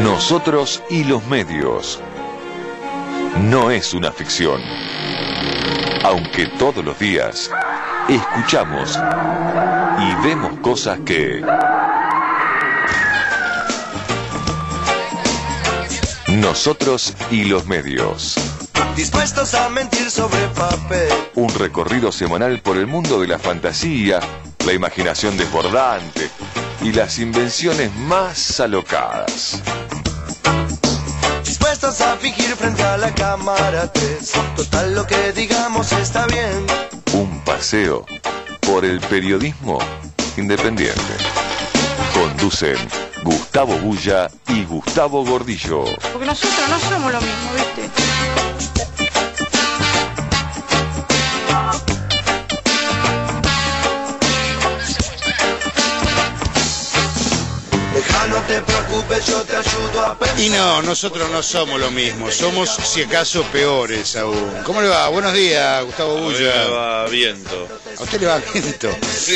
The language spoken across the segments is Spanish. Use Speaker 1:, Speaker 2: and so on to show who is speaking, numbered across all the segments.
Speaker 1: Nosotros y los medios. No es una ficción. Aunque todos los días escuchamos y vemos cosas que... Nosotros y los medios.
Speaker 2: Dispuestos a mentir sobre papel.
Speaker 1: Un recorrido semanal por el mundo de la fantasía, la imaginación desbordante y las invenciones más alocadas.
Speaker 2: Dispuestos a fingir frente a la cámara 3. Total, lo que digamos está bien.
Speaker 1: Un paseo por el periodismo independiente. Conducen Gustavo Bulla y Gustavo Gordillo.
Speaker 3: Porque nosotros no somos lo mismo, ¿viste?
Speaker 2: No te preocupes, yo te ayudo a pensar.
Speaker 4: Y no, nosotros no somos lo mismo, somos si acaso peores aún. ¿Cómo le va? Buenos días, Gustavo Bulla.
Speaker 5: Me va viento.
Speaker 4: ¿A usted le va viento?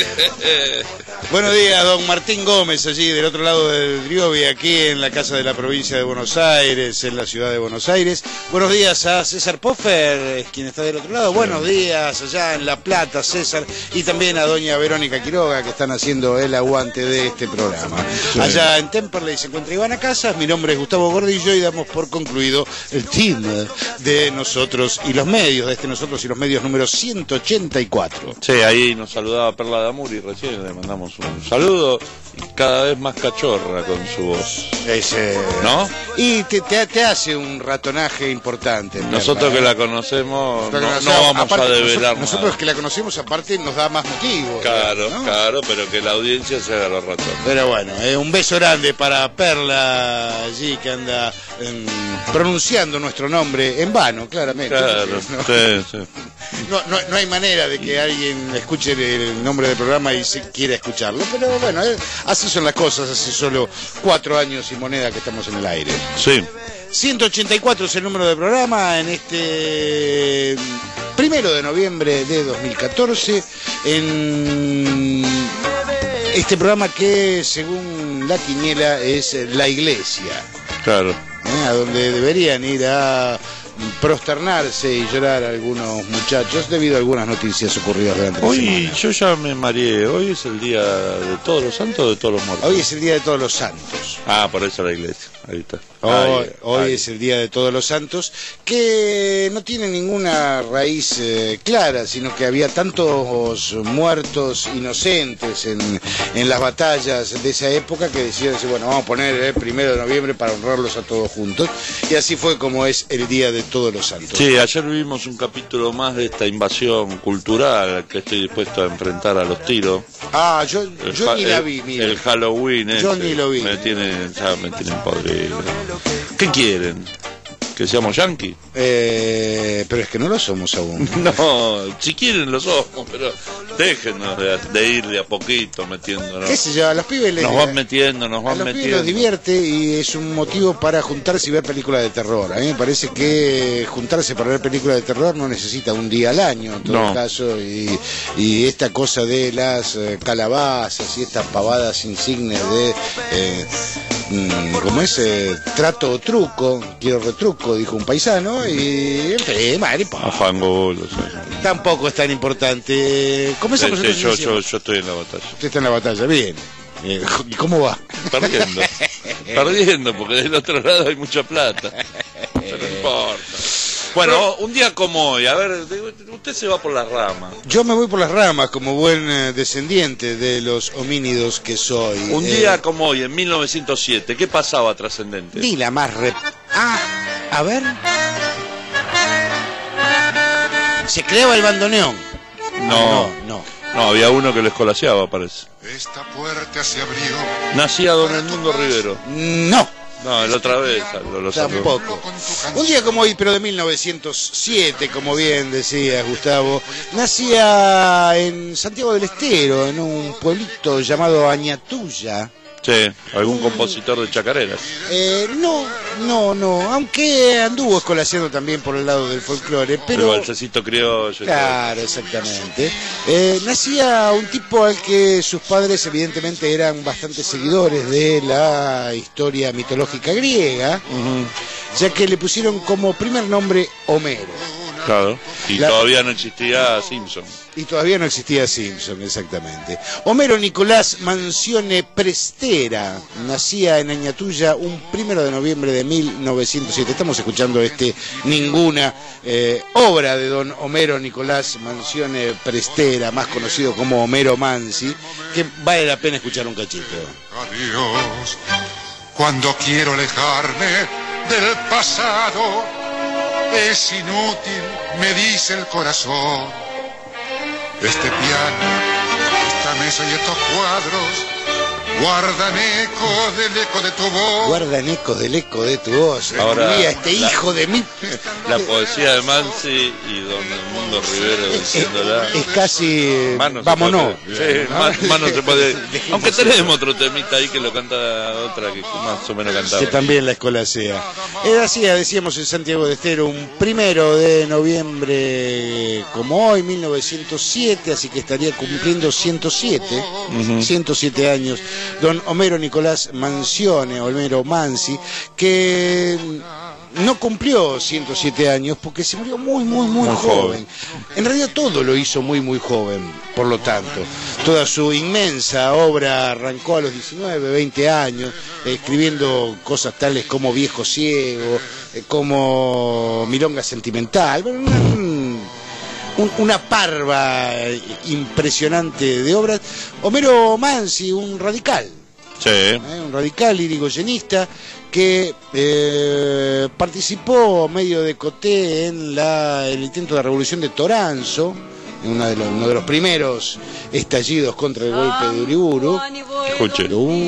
Speaker 4: Buenos días, don Martín Gómez, allí del otro lado del Riobi, aquí en la casa de la provincia de Buenos Aires, en la ciudad de Buenos Aires. Buenos días a César Poffer, quien está del otro lado. Buenos días allá en La Plata, César, y también a doña Verónica Quiroga, que están haciendo el aguante de este programa. Sí. Allá en Temperley se encuentra Ivana Casas, mi nombre es Gustavo Gordillo y damos por concluido el team de Nosotros y los Medios, de este Nosotros y los Medios número 184.
Speaker 5: Sí, ahí nos saludaba Perla Damuri recién, le mandamos un saludo, y cada vez más cachorra con su voz. ¿No?
Speaker 4: Y te hace un ratonaje importante.
Speaker 5: Nosotros que la conocemos, no vamos
Speaker 4: aparte,
Speaker 5: a develar
Speaker 4: nosotros que la conocemos aparte nos da más motivo.
Speaker 5: Claro,
Speaker 4: ¿no?
Speaker 5: Claro, pero que la audiencia se haga los ratones.
Speaker 4: Pero bueno, un beso grande para Perla allí que anda pronunciando nuestro nombre en vano, claramente.
Speaker 5: Claro,
Speaker 4: ¿no?
Speaker 5: Sí.
Speaker 4: No hay manera de que alguien escuche el nombre del programa y se quiera escucharlo, pero bueno, así son las cosas, hace solo 4 años y moneda que estamos en el aire.
Speaker 5: Sí.
Speaker 4: 184 es el número del programa en este 1 de noviembre de 2014, en este programa que según la quiniela es la iglesia.
Speaker 5: Claro.
Speaker 4: A donde deberían ir a prosternarse y llorar algunos muchachos debido a algunas noticias ocurridas durante la semana.
Speaker 5: Hoy yo ya me mareé, hoy es el día de todos los santos o de todos los muertos.
Speaker 4: Hoy es el día de todos los santos.
Speaker 5: Ah, por eso la iglesia, ahí está.
Speaker 4: Hoy es el día de todos los santos, que no tiene ninguna raíz clara, sino que había tantos muertos inocentes en las batallas de esa época que decidieron decir, bueno, vamos a poner el 1 de noviembre para honrarlos a todos juntos, y así fue como es el día de todos los santos.
Speaker 5: Sí, ayer vimos un capítulo más de esta invasión cultural que estoy dispuesto a enfrentar a los tiros.
Speaker 4: Ah, yo ni la vi, mira.
Speaker 5: El Halloween
Speaker 4: yo ni lo vi.
Speaker 5: Me tienen podrido. ¿Qué quieren? ¿Que seamos yanquis?
Speaker 4: Pero es que no lo somos aún.
Speaker 5: No, si quieren lo somos, pero déjenos de ir de a poquito metiéndonos.
Speaker 4: ¿Qué sé yo? A los pibes
Speaker 5: nos van metiendo.
Speaker 4: A los pibes los divierte y es un motivo para juntarse y ver películas de terror. A mí me parece que juntarse para ver películas de terror no necesita un día al año, en todo caso, y esta cosa de las calabazas y estas pavadas insignes de... como ese trato o truco, quiero retruco, dijo un paisano, y tampoco es tan importante. Comenzamos
Speaker 5: yo estoy en la batalla.
Speaker 4: Usted está en la batalla, bien. ¿Y cómo va?
Speaker 5: Perdiendo, porque del otro lado hay mucha plata. Pero no importa. Bueno, un día como hoy, a ver, usted se va por las ramas.
Speaker 4: Yo me voy por las ramas como buen descendiente de los homínidos que soy.
Speaker 5: Un día como hoy, en 1907, ¿qué pasaba trascendente?
Speaker 4: Ni la más a ver. Se creaba el bandoneón. No,
Speaker 5: había uno que lo escolaseaba, parece.
Speaker 6: Esta puerta se abrió.
Speaker 5: Nacía don Edmundo Rivero. No, la otra vez lo
Speaker 4: tampoco. Un día como hoy, pero de 1907, como bien decía Gustavo, nacía en Santiago del Estero, en un pueblito llamado Añatuya.
Speaker 5: Sí, algún compositor de chacareras.
Speaker 4: No, aunque anduvo escolaseando también por el lado del folclore, pero...
Speaker 5: El valsecito criollo.
Speaker 4: Claro, exactamente. Nacía un tipo al que sus padres evidentemente eran bastante seguidores de la historia mitológica griega, ya que le pusieron como primer nombre Homero.
Speaker 5: Claro, y todavía no existía Simpson.
Speaker 4: Y todavía no existía Simpson, exactamente. Homero Nicolás Mansione Prestera nacía en Añatuya un 1 de noviembre de 1907. Estamos escuchando ninguna obra de don Homero Nicolás Mansione Prestera, más conocido como Homero Mansi, que vale la pena escuchar un cachito.
Speaker 6: Adiós, cuando quiero alejarme del pasado, es inútil, me dice el corazón. Este piano, esta mesa y estos cuadros guardan eco de tu voz.
Speaker 4: Guardan ecos del eco de tu voz.
Speaker 5: Ahora,
Speaker 4: hijo de mí.
Speaker 5: La poesía de Mansi y don Edmundo Rivero diciéndola.
Speaker 4: Es casi...
Speaker 5: vámonos. Mano se puede... Aunque tenemos otro temita ahí que lo canta otra que más o menos cantaba.
Speaker 4: Que también la escolasea. Era así, decíamos en Santiago del Estero, un 1 de noviembre como hoy, 1907, así que estaría cumpliendo 107, 107 años. Don Homero Nicolás Mansione, Homero Mansi, que no cumplió 107 años porque se murió muy joven. En realidad todo lo hizo muy joven, por lo tanto. Toda su inmensa obra arrancó a los 19, 20 años, escribiendo cosas tales como Viejo Ciego, como Milonga Sentimental, una parva impresionante de obras. Homero Mansi, un radical.
Speaker 5: Sí.
Speaker 4: Un radical irigoyenista que participó medio de coté en el intento de revolución de Toranzo, uno de los primeros estallidos contra el golpe de Uriburu.
Speaker 5: Escuche.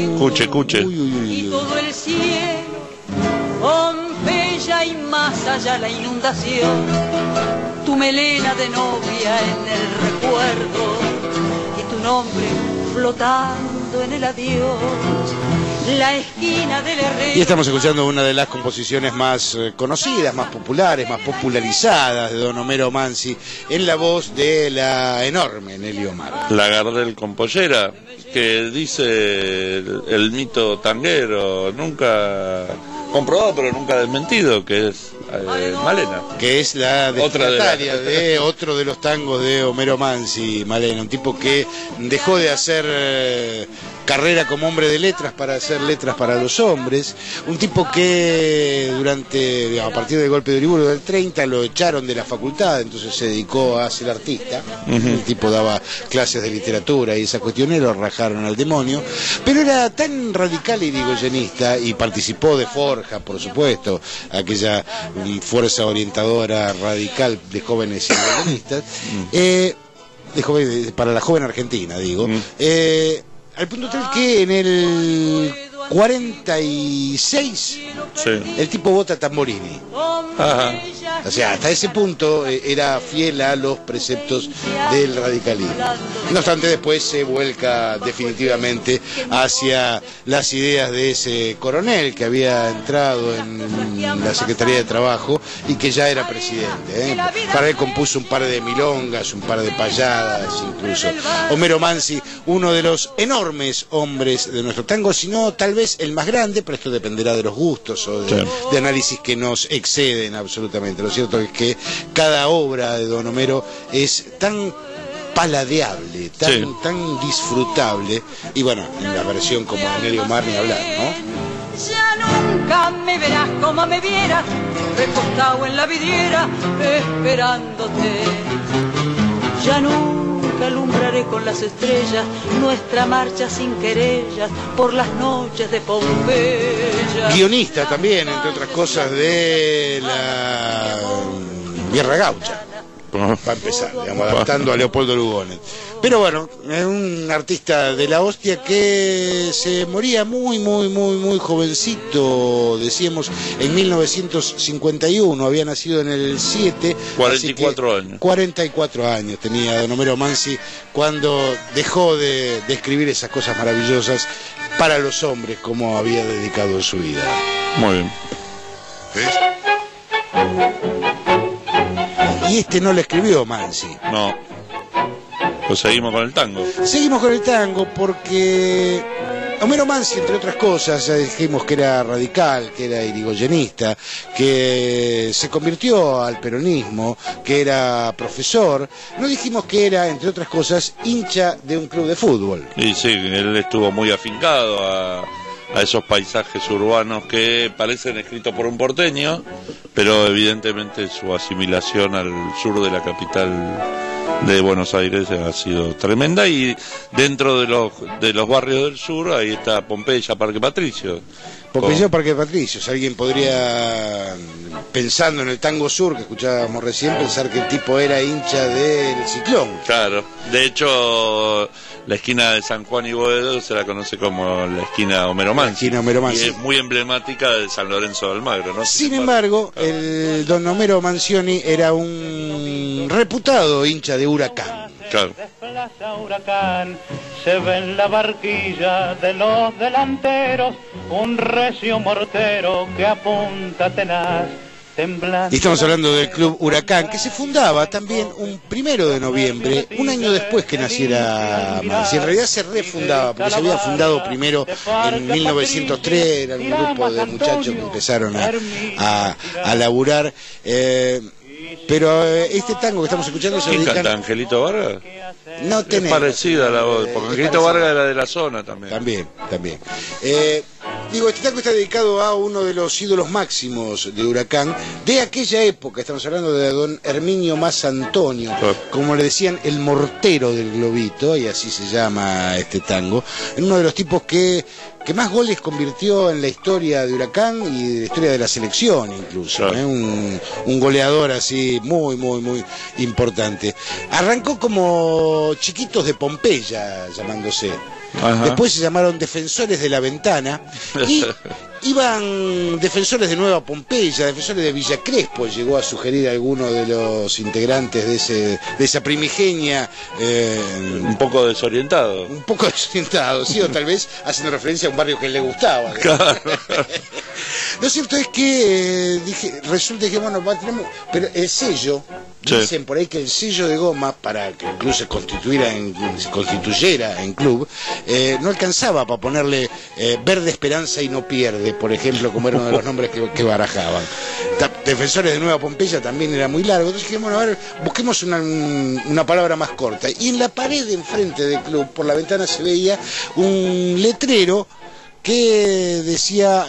Speaker 7: Y todo el cielo, Pompeya y más allá la inundación, tu melena de novia en el recuerdo y tu nombre flotando en el adiós, la esquina del herrero.
Speaker 4: Y estamos escuchando una de las composiciones más conocidas, más populares, más popularizadas de don Homero Mansi, en la voz de la enorme Nelly Omar.
Speaker 5: La Gardel con pollera, que dice el mito tanguero, nunca comprobado pero nunca desmentido, que es Malena.
Speaker 4: Que es la destinataria de otro de los tangos de Homero Mansi, Malena, un tipo que dejó de hacer carrera como hombre de letras para hacer letras para los hombres, un tipo que a partir del golpe de Uriburu del 30 lo echaron de la facultad, entonces se dedicó a ser artista. El tipo daba clases de literatura y esas cuestiones, lo rajaron al demonio, pero era tan radical y irigoyenista y participó de Forja, por supuesto, aquella fuerza orientadora radical de jóvenes irigoyenistas, para la joven argentina, digo, al punto tal que en el 46 el tipo vota Tamborini.
Speaker 5: Ajá.
Speaker 4: O sea, hasta ese punto era fiel a los preceptos del radicalismo. No obstante, después se vuelca definitivamente hacia las ideas de ese coronel que había entrado en la Secretaría de Trabajo y que ya era presidente. Para él compuso un par de milongas, un par de payadas incluso. Homero Mansi, uno de los enormes hombres de nuestro tango, sino tal vez el más grande, pero esto dependerá de los gustos o de análisis que nos exceden absolutamente. Lo cierto es que cada obra de don Homero es tan paladeable, tan disfrutable, y bueno, en la versión como de Nelly Omar ni hablar, ¿no?
Speaker 7: Ya nunca me verás como me vieras, recostado en la vidriera, esperándote. Ya nunca alumbraré con las estrellas nuestra marcha sin querellas por las noches de Pompeya.
Speaker 4: Guionista también, entre otras cosas, de la Guerra Gaucha, para empezar, digamos, adaptando a Leopoldo Lugones. Pero bueno, es un artista de la hostia que se moría muy jovencito, decíamos, en 1951, había nacido en el 7.
Speaker 5: 44 años.
Speaker 4: 44 años tenía don Homero Mansi cuando dejó de escribir esas cosas maravillosas para los hombres, como había dedicado su vida.
Speaker 5: Muy bien.
Speaker 4: Y este no lo escribió Mansi.
Speaker 5: No. Pues seguimos con el tango.
Speaker 4: Seguimos con el tango porque Homero Mansi, entre otras cosas, ya dijimos que era radical, que era irigoyenista, que se convirtió al peronismo, que era profesor. No dijimos que era, entre otras cosas, hincha de un club de fútbol.
Speaker 5: Y sí, él estuvo muy afincado a esos paisajes urbanos que parecen escritos por un porteño, pero evidentemente su asimilación al sur de la capital de Buenos Aires ha sido tremenda, y dentro de los barrios del sur ahí está Pompeya, Parque Patricio.
Speaker 4: Pompeya, Parque Patricios. Alguien podría, pensando en el tango sur que escuchábamos recién, pensar que el tipo era hincha del Ciclón.
Speaker 5: Claro, de hecho la esquina de San Juan y Boedo se la conoce como la esquina Homero Mansi.
Speaker 4: La esquina Homero Mansi.
Speaker 5: Y es muy emblemática de San Lorenzo de Almagro, ¿no?
Speaker 4: Sin embargo, el don Homero Mansioni era un reputado hincha de Huracán.
Speaker 5: Claro.
Speaker 8: Huracán, se ve en la barquilla de los delanteros un recio mortero que apunta tenaz.
Speaker 4: Y estamos hablando del Club Huracán, que se fundaba también un 1 de noviembre, un año después que naciera Mansi. En realidad se refundaba, porque se había fundado primero en 1903, era un grupo de muchachos que empezaron a laburar. Pero este tango que estamos escuchando se dedica...
Speaker 5: ¿Canta Angelito Vargas?
Speaker 4: No tenemos.
Speaker 5: Es parecida a la voz, porque Angelito Vargas era de la zona también.
Speaker 4: También. Este tango está dedicado a uno de los ídolos máximos de Huracán, de aquella época. Estamos hablando de don Herminio Mas Antonio, como le decían, el mortero del globito, y así se llama este tango. En uno de los tipos que más goles convirtió en la historia de Huracán y de la historia de la selección incluso, un goleador así muy importante. Arrancó como Chiquitos de Pompeya, llamándose. Ajá. Después se llamaron Defensores de la Ventana y iban Defensores de Nueva Pompeya, Defensores de Villa Crespo, llegó a sugerir alguno de los integrantes de esa primigenia.
Speaker 5: Un poco desorientado.
Speaker 4: Un poco desorientado, sí, o tal vez haciendo referencia a un barrio que le gustaba. Claro. Lo cierto es que resulta que, bueno, pero el sello, dicen por ahí que el sello de goma, para que el club se constituyera en club, no alcanzaba para ponerle Verde Esperanza y No Pierde, por ejemplo, como era uno de los nombres que barajaban. Defensores de Nueva Pompeya también era muy largo. Entonces dijimos, bueno, a ver, busquemos una palabra más corta. Y en la pared de enfrente del club, por la ventana, se veía un letrero que decía,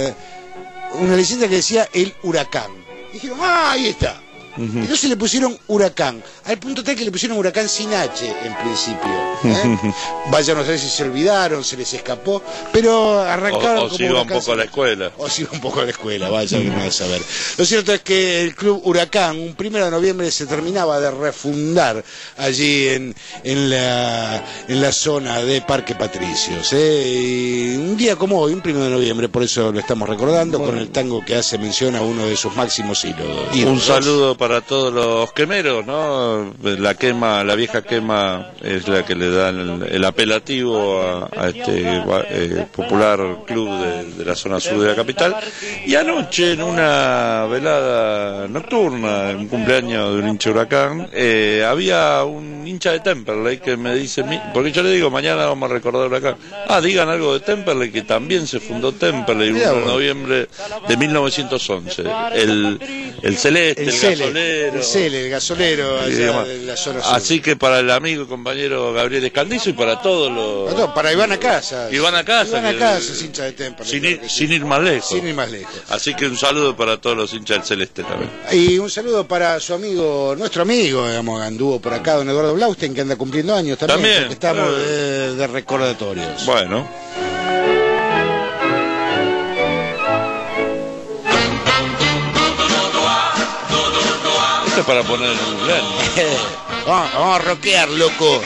Speaker 4: una leyenda que decía el Huracán. Dijeron, ahí está. Entonces le pusieron Huracán, al punto tal que le pusieron Huracán sin H en principio. Vayan a saber si se olvidaron, se les escapó, pero arrancaron
Speaker 5: o como iba un poco a la escuela.
Speaker 4: O si iba un poco a la escuela, vaya que no a saber. Lo cierto es que el Club Huracán, un 1 de noviembre, se terminaba de refundar allí en la zona de Parque Patricios. Y un día como hoy, un 1 de noviembre, por eso lo estamos recordando, con el tango que hace mención a uno de sus máximos ídolos.
Speaker 5: Un saludo para todos los quemeros, ¿no? La vieja quema es la que le da el apelativo a este popular club de la zona sur de la capital. Y anoche, en una velada nocturna, en un cumpleaños de un hincha Huracán, había un hincha de Temperley que me dice, porque yo le digo, mañana vamos a recordar Huracán. Digan algo de Temperley, que también se fundó Temperley el 1 de noviembre de 1911. El celeste, el
Speaker 4: gasolero allá de la zona sur.
Speaker 5: Así que para el amigo y compañero Gabriel Escandizo y para todos los...
Speaker 4: para Iván Casas.
Speaker 5: Iván Casas
Speaker 4: es hincha de Temperley.
Speaker 5: Sin ir más lejos.
Speaker 4: Sin ir más lejos.
Speaker 5: Así que un saludo para todos los hinchas del Celeste también.
Speaker 4: Y un saludo para su amigo, nuestro amigo, digamos, anduvo por acá, don Eduardo Blaustein, que anda cumpliendo años también. Porque estamos de recordatorios.
Speaker 5: Bueno. Para poner el cumpleaños.
Speaker 4: Vamos a rockear, loco.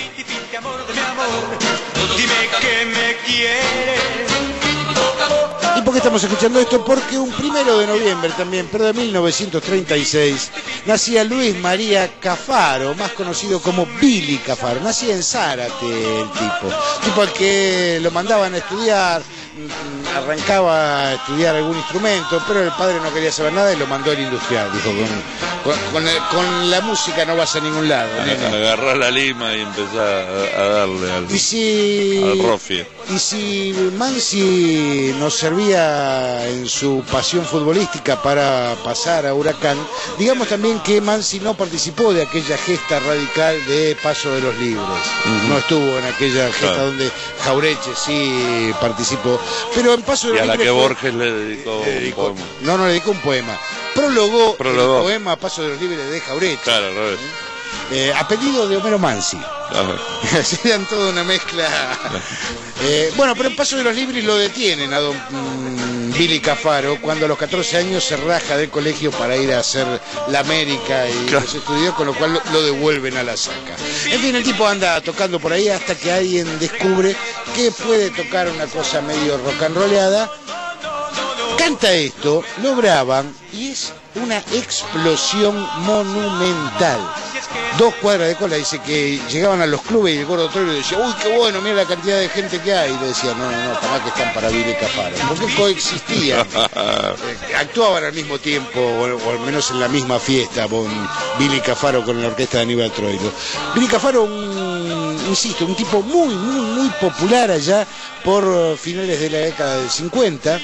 Speaker 4: ¿Por qué estamos escuchando esto? Porque un 1 de noviembre también, pero de 1936, nacía Luis María Cafaro, más conocido como Billy Cafaro. Nacía en Zárate el tipo al que lo mandaban a estudiar, arrancaba a estudiar algún instrumento, pero el padre no quería saber nada y lo mandó al industrial. Dijo, con la música no vas a ningún lado.
Speaker 5: Agarrá la lima y empezá a darle al rofie.
Speaker 4: Y si Mansi nos servía en su pasión futbolística para pasar a Huracán, digamos también que Mansi no participó de aquella gesta radical de Paso de los Libres. No estuvo en aquella gesta donde Jaureche sí participó. Pero en Paso de los Libres...
Speaker 5: Y a la que Borges le dedicó un poema.
Speaker 4: No le dedicó un poema. Prologó el poema Paso de los Libres de Jaureche.
Speaker 5: Claro, al revés.
Speaker 4: Apellido de Homero Mansi. Serían toda una mezcla. Bueno, pero en Paso de los Libres lo detienen a don Billy Cafaro cuando a los 14 años se raja del colegio para ir a hacer la América y los estudios, con lo cual lo devuelven a la saca. En fin, el tipo anda tocando por ahí hasta que alguien descubre que puede tocar una cosa medio rock and rollada. Canta esto, lo graban y es una explosión monumental. 2 cuadras de cola, dice que llegaban a los clubes y el gordo Troilo decía, uy, qué bueno, mira la cantidad de gente que hay. Y le decía, no, para que están para Billy Cafaro. Porque coexistían, actuaban al mismo tiempo, o al menos en la misma fiesta, Billy Cafaro con la orquesta de Aníbal Troilo. Billy Cafaro, insisto, un tipo muy, muy, muy popular allá por finales de la década del 50.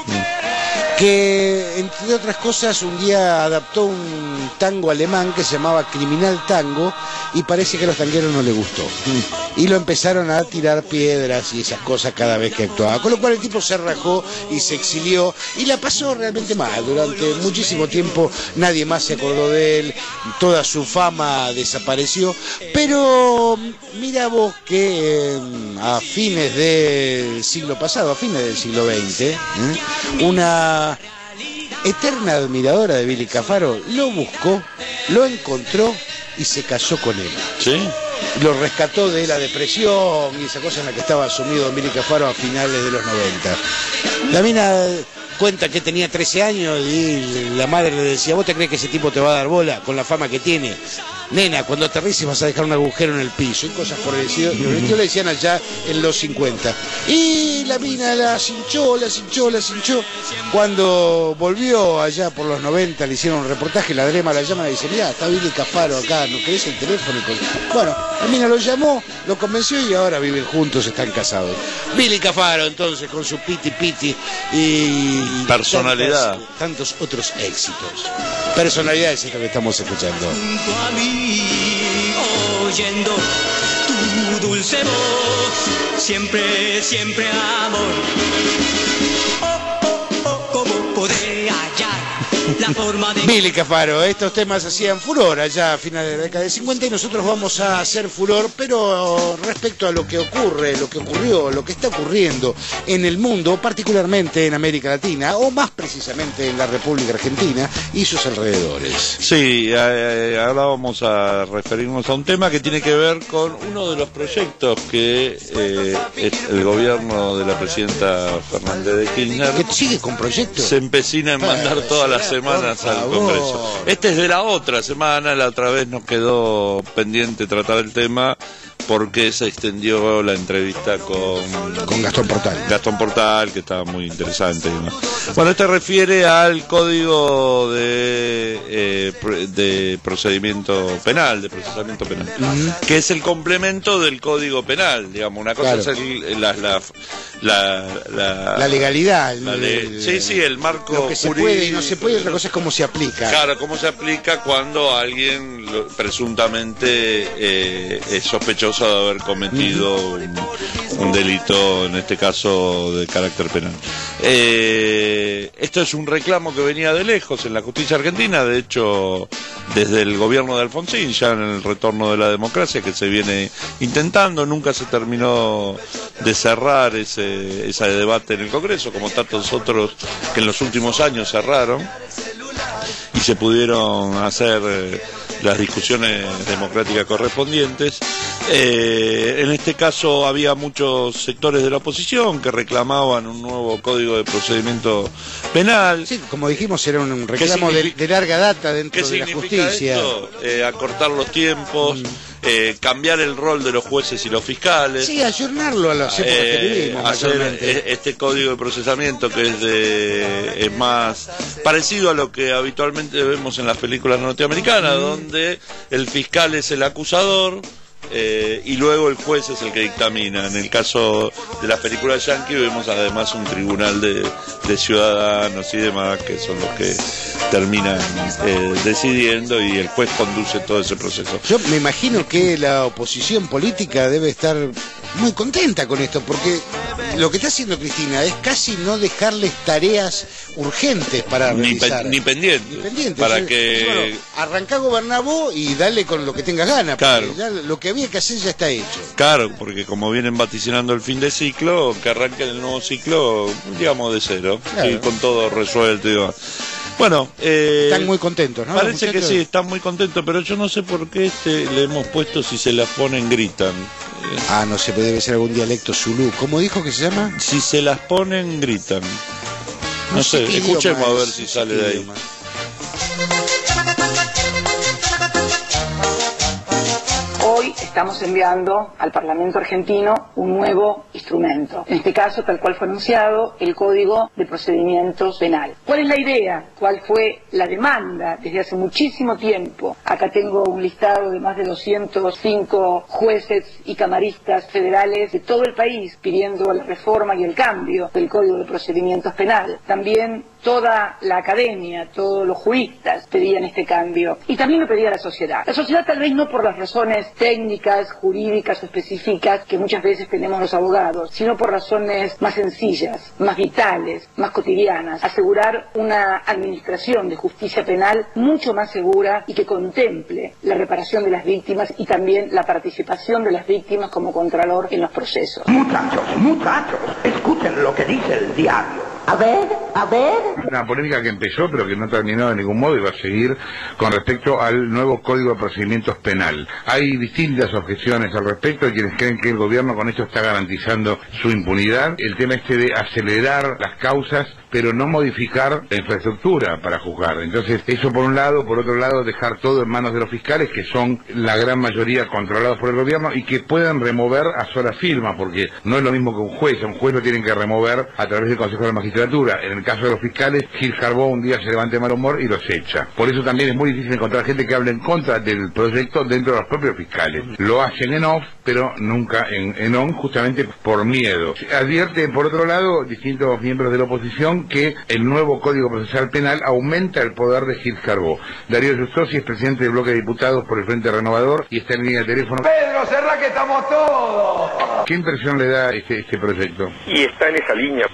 Speaker 4: Que entre otras cosas un día adaptó un tango alemán que se llamaba Criminal Tango y parece que a los tangueros no les gustó y lo empezaron a tirar piedras y esas cosas cada vez que actuaba, con lo cual el tipo se rajó y se exilió y la pasó realmente mal. Durante muchísimo tiempo nadie más se acordó de él, toda su fama desapareció, pero mira vos que a fines del siglo pasado, a fines del siglo XX, una eterna admiradora de Billy Cafaro lo buscó, lo encontró y se casó con él.
Speaker 5: ¿Sí?
Speaker 4: Lo rescató de la depresión y esa cosa en la que estaba sumido Billy Cafaro a finales de los 90. La mina cuenta que tenía 13 años y la madre le decía, ¿vos te crees que ese tipo te va a dar bola con la fama que tiene? Nena, cuando aterrices vas a dejar un agujero en el piso y cosas por el estilo. Le decían allá en los 50. Y la mina la cinchó. Cuando volvió allá por los 90, le hicieron un reportaje, la Drema la llama y dice, mirá, está Billy Cafaro acá, ¿no querés el teléfono? Bueno, la mina lo llamó, lo convenció y ahora viven juntos, están casados. Billy Cafaro entonces con su piti y
Speaker 5: personalidad.
Speaker 4: Tantos otros éxitos. Personalidad es esto que estamos escuchando.
Speaker 9: Oyendo tu dulce voz, siempre, siempre amor. ¿Cómo podré hallar la forma de...
Speaker 4: Billy Cafaro, estos temas hacían furor allá a finales de la década de 50 y nosotros vamos a hacer furor, pero respecto a lo que ocurre, lo que ocurrió, lo que está ocurriendo en el mundo, particularmente en América Latina, o más precisamente en la República Argentina y sus alrededores.
Speaker 5: Sí, ahora vamos a referirnos a un tema que tiene que ver con uno de los proyectos que el gobierno de la presidenta Fernández de Kirchner...
Speaker 4: ¿Que sigue con proyectos?
Speaker 5: Se empecina en mandar todas las semanas al Congreso. Este es de la otra semana, la otra vez nos quedó pendiente tratar el tema porque se extendió la entrevista con
Speaker 4: Gastón Portal.
Speaker 5: Gastón Portal, que estaba muy interesante. Bueno, este refiere al Código de Procedimiento Penal, de Procesamiento Penal, que es el complemento del Código Penal, digamos. Una cosa es
Speaker 4: la legalidad.
Speaker 5: Sí, el marco
Speaker 4: lo que se
Speaker 5: jurídico,
Speaker 4: puede y no se puede, otra cosa es cómo se aplica.
Speaker 5: Claro, cómo se aplica cuando alguien presuntamente es sospechoso de haber cometido un delito, en este caso de carácter penal. Esto es un reclamo que venía de lejos en la justicia argentina, de hecho desde el gobierno de Alfonsín, ya en el retorno de la democracia que se viene intentando, nunca se terminó de cerrar ese debate en el Congreso, como tantos otros que en los últimos años cerraron y se pudieron hacer las discusiones democráticas correspondientes. En este caso había muchos sectores de la oposición que reclamaban un nuevo código de procedimiento penal.
Speaker 4: Sí, como dijimos, era un reclamo de larga data dentro de la justicia.
Speaker 5: Esto? Acortar los tiempos, cambiar el rol de los jueces y los fiscales.
Speaker 4: Sí, ayornarlo a las épocas que vivimos.
Speaker 5: Hacer este código de procesamiento que es más parecido a lo que habitualmente vemos en las películas norteamericanas, donde el fiscal es el acusador. Y luego el juez es el que dictamina. En el caso de las películas yankee vemos además un tribunal de ciudadanos y demás que son los que terminan decidiendo, y el juez conduce todo ese proceso.
Speaker 4: Yo me imagino que la oposición política debe estar muy contenta con esto, porque lo que está haciendo Cristina es casi no dejarles tareas urgentes para realizar.
Speaker 5: Ni pendientes. Para que...
Speaker 4: Bueno, arrancá, goberná vos y dale con lo que tengas ganas.
Speaker 5: Claro.
Speaker 4: Ya lo que había que hacer ya está hecho.
Speaker 5: Claro, porque como vienen vaticinando el fin de ciclo, que arranquen el nuevo ciclo, digamos, de cero. Claro. Sí, con todo resuelto y demás. Bueno,
Speaker 4: están muy contentos, ¿no?
Speaker 5: Parece que sí, están muy contentos, pero yo no sé por qué le hemos puesto si se las ponen gritan.
Speaker 4: No sé, debe ser algún dialecto zulú. ¿Cómo dijo que se llama?
Speaker 5: Si se las ponen gritan. No sé, escuchemos a ver si sale de ahí.
Speaker 10: Hoy estamos enviando al Parlamento argentino un nuevo instrumento. En este caso, tal cual fue anunciado, el Código de Procedimientos Penal. ¿Cuál es la idea? ¿Cuál fue la demanda desde hace muchísimo tiempo? Acá tengo un listado de más de 205 jueces y camaristas federales de todo el país pidiendo la reforma y el cambio del Código de Procedimientos Penal. También toda la academia, todos los juristas pedían este cambio, y también lo pedía la sociedad. La sociedad, tal vez no por las razones técnicas, jurídicas o específicas que muchas veces tenemos los abogados, sino por razones más sencillas, más vitales, más cotidianas. Asegurar una administración de justicia penal mucho más segura y que contemple la reparación de las víctimas y también la participación de las víctimas como contralor en los procesos.
Speaker 11: Muchachos, escuchen lo que dice el diario. A ver.
Speaker 6: Una polémica que empezó pero que no terminó de ningún modo y va a seguir con respecto al nuevo Código de Procedimientos Penal. Hay distintas objeciones al respecto de quienes creen que el gobierno con esto está garantizando su impunidad. El tema de acelerar las causas pero no modificar la infraestructura para juzgar. Entonces, eso por un lado. Por otro lado, dejar todo en manos de los fiscales, que son la gran mayoría controlados por el gobierno y que puedan remover a sola firma, porque no es lo mismo que un juez lo tienen que remover a través del Consejo de la Magistratura. En el caso de los fiscales, Gil Carbó un día se levanta de mal humor y los echa. Por eso también es muy difícil encontrar gente que hable en contra del proyecto dentro de los propios fiscales. Lo hacen en off, pero nunca en on, justamente por miedo. Advierten, por otro lado, distintos miembros de la oposición que el nuevo Código Procesal Penal aumenta el poder de Gil Carbó. Darío Justosi es presidente del bloque de diputados por el Frente Renovador y está en línea de teléfono.
Speaker 11: Pedro, cerrá que estamos todos.
Speaker 6: ¿Qué impresión le da este proyecto?
Speaker 12: Y está en esa línea.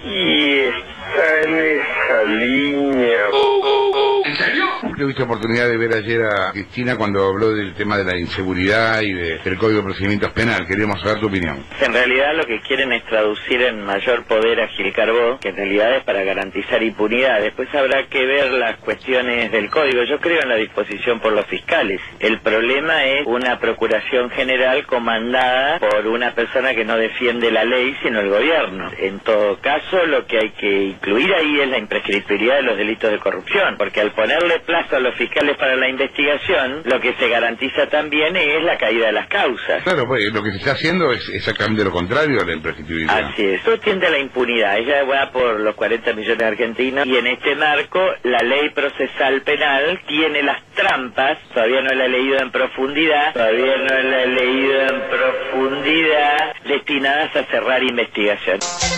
Speaker 6: ¿En serio? Tuviste oportunidad de ver ayer a Cristina cuando habló del tema de la inseguridad y del Código de Procedimientos Penal. Queríamos saber tu opinión.
Speaker 13: En realidad lo que quieren es traducir en mayor poder a Gil Carbó, que en realidad es para garantizar impunidad. Después habrá que ver las cuestiones del código. Yo creo en la disposición por los fiscales. El problema es una procuración general comandada por una persona que no defiende la ley, sino el gobierno. En todo caso, lo que hay que incluir ahí es la imprescriptibilidad de los delitos de corrupción, porque al ponerle plazo a los fiscales para la investigación, lo que se garantiza también es la caída de las causas.
Speaker 6: Claro, pues lo que se está haciendo es exactamente lo contrario a la imprescriptibilidad.
Speaker 13: Así es, esto tiende a la impunidad. Ella va por los 40 millones de argentinos y en este marco la ley procesal penal tiene las trampas, todavía no la he leído en profundidad, destinadas a cerrar investigación.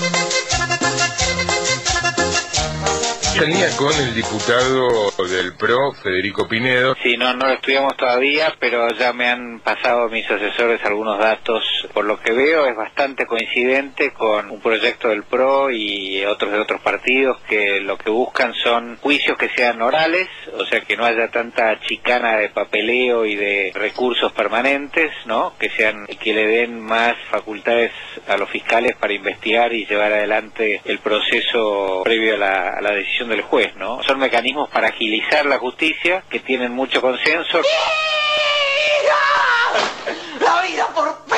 Speaker 12: Salía con el diputado del PRO, Federico Pinedo.
Speaker 14: Sí, no lo estudiamos todavía, pero ya me han pasado mis asesores algunos datos. Por lo que veo es bastante coincidente con un proyecto del PRO y otros de otros partidos que lo que buscan son juicios que sean orales, o sea que no haya tanta chicana de papeleo y de recursos permanentes, ¿no? Que le den más facultades a los fiscales para investigar y llevar adelante el proceso previo a la decisión del juez, ¿no? Son mecanismos para agilizar la justicia que tienen mucho consenso.
Speaker 11: ¡La vida por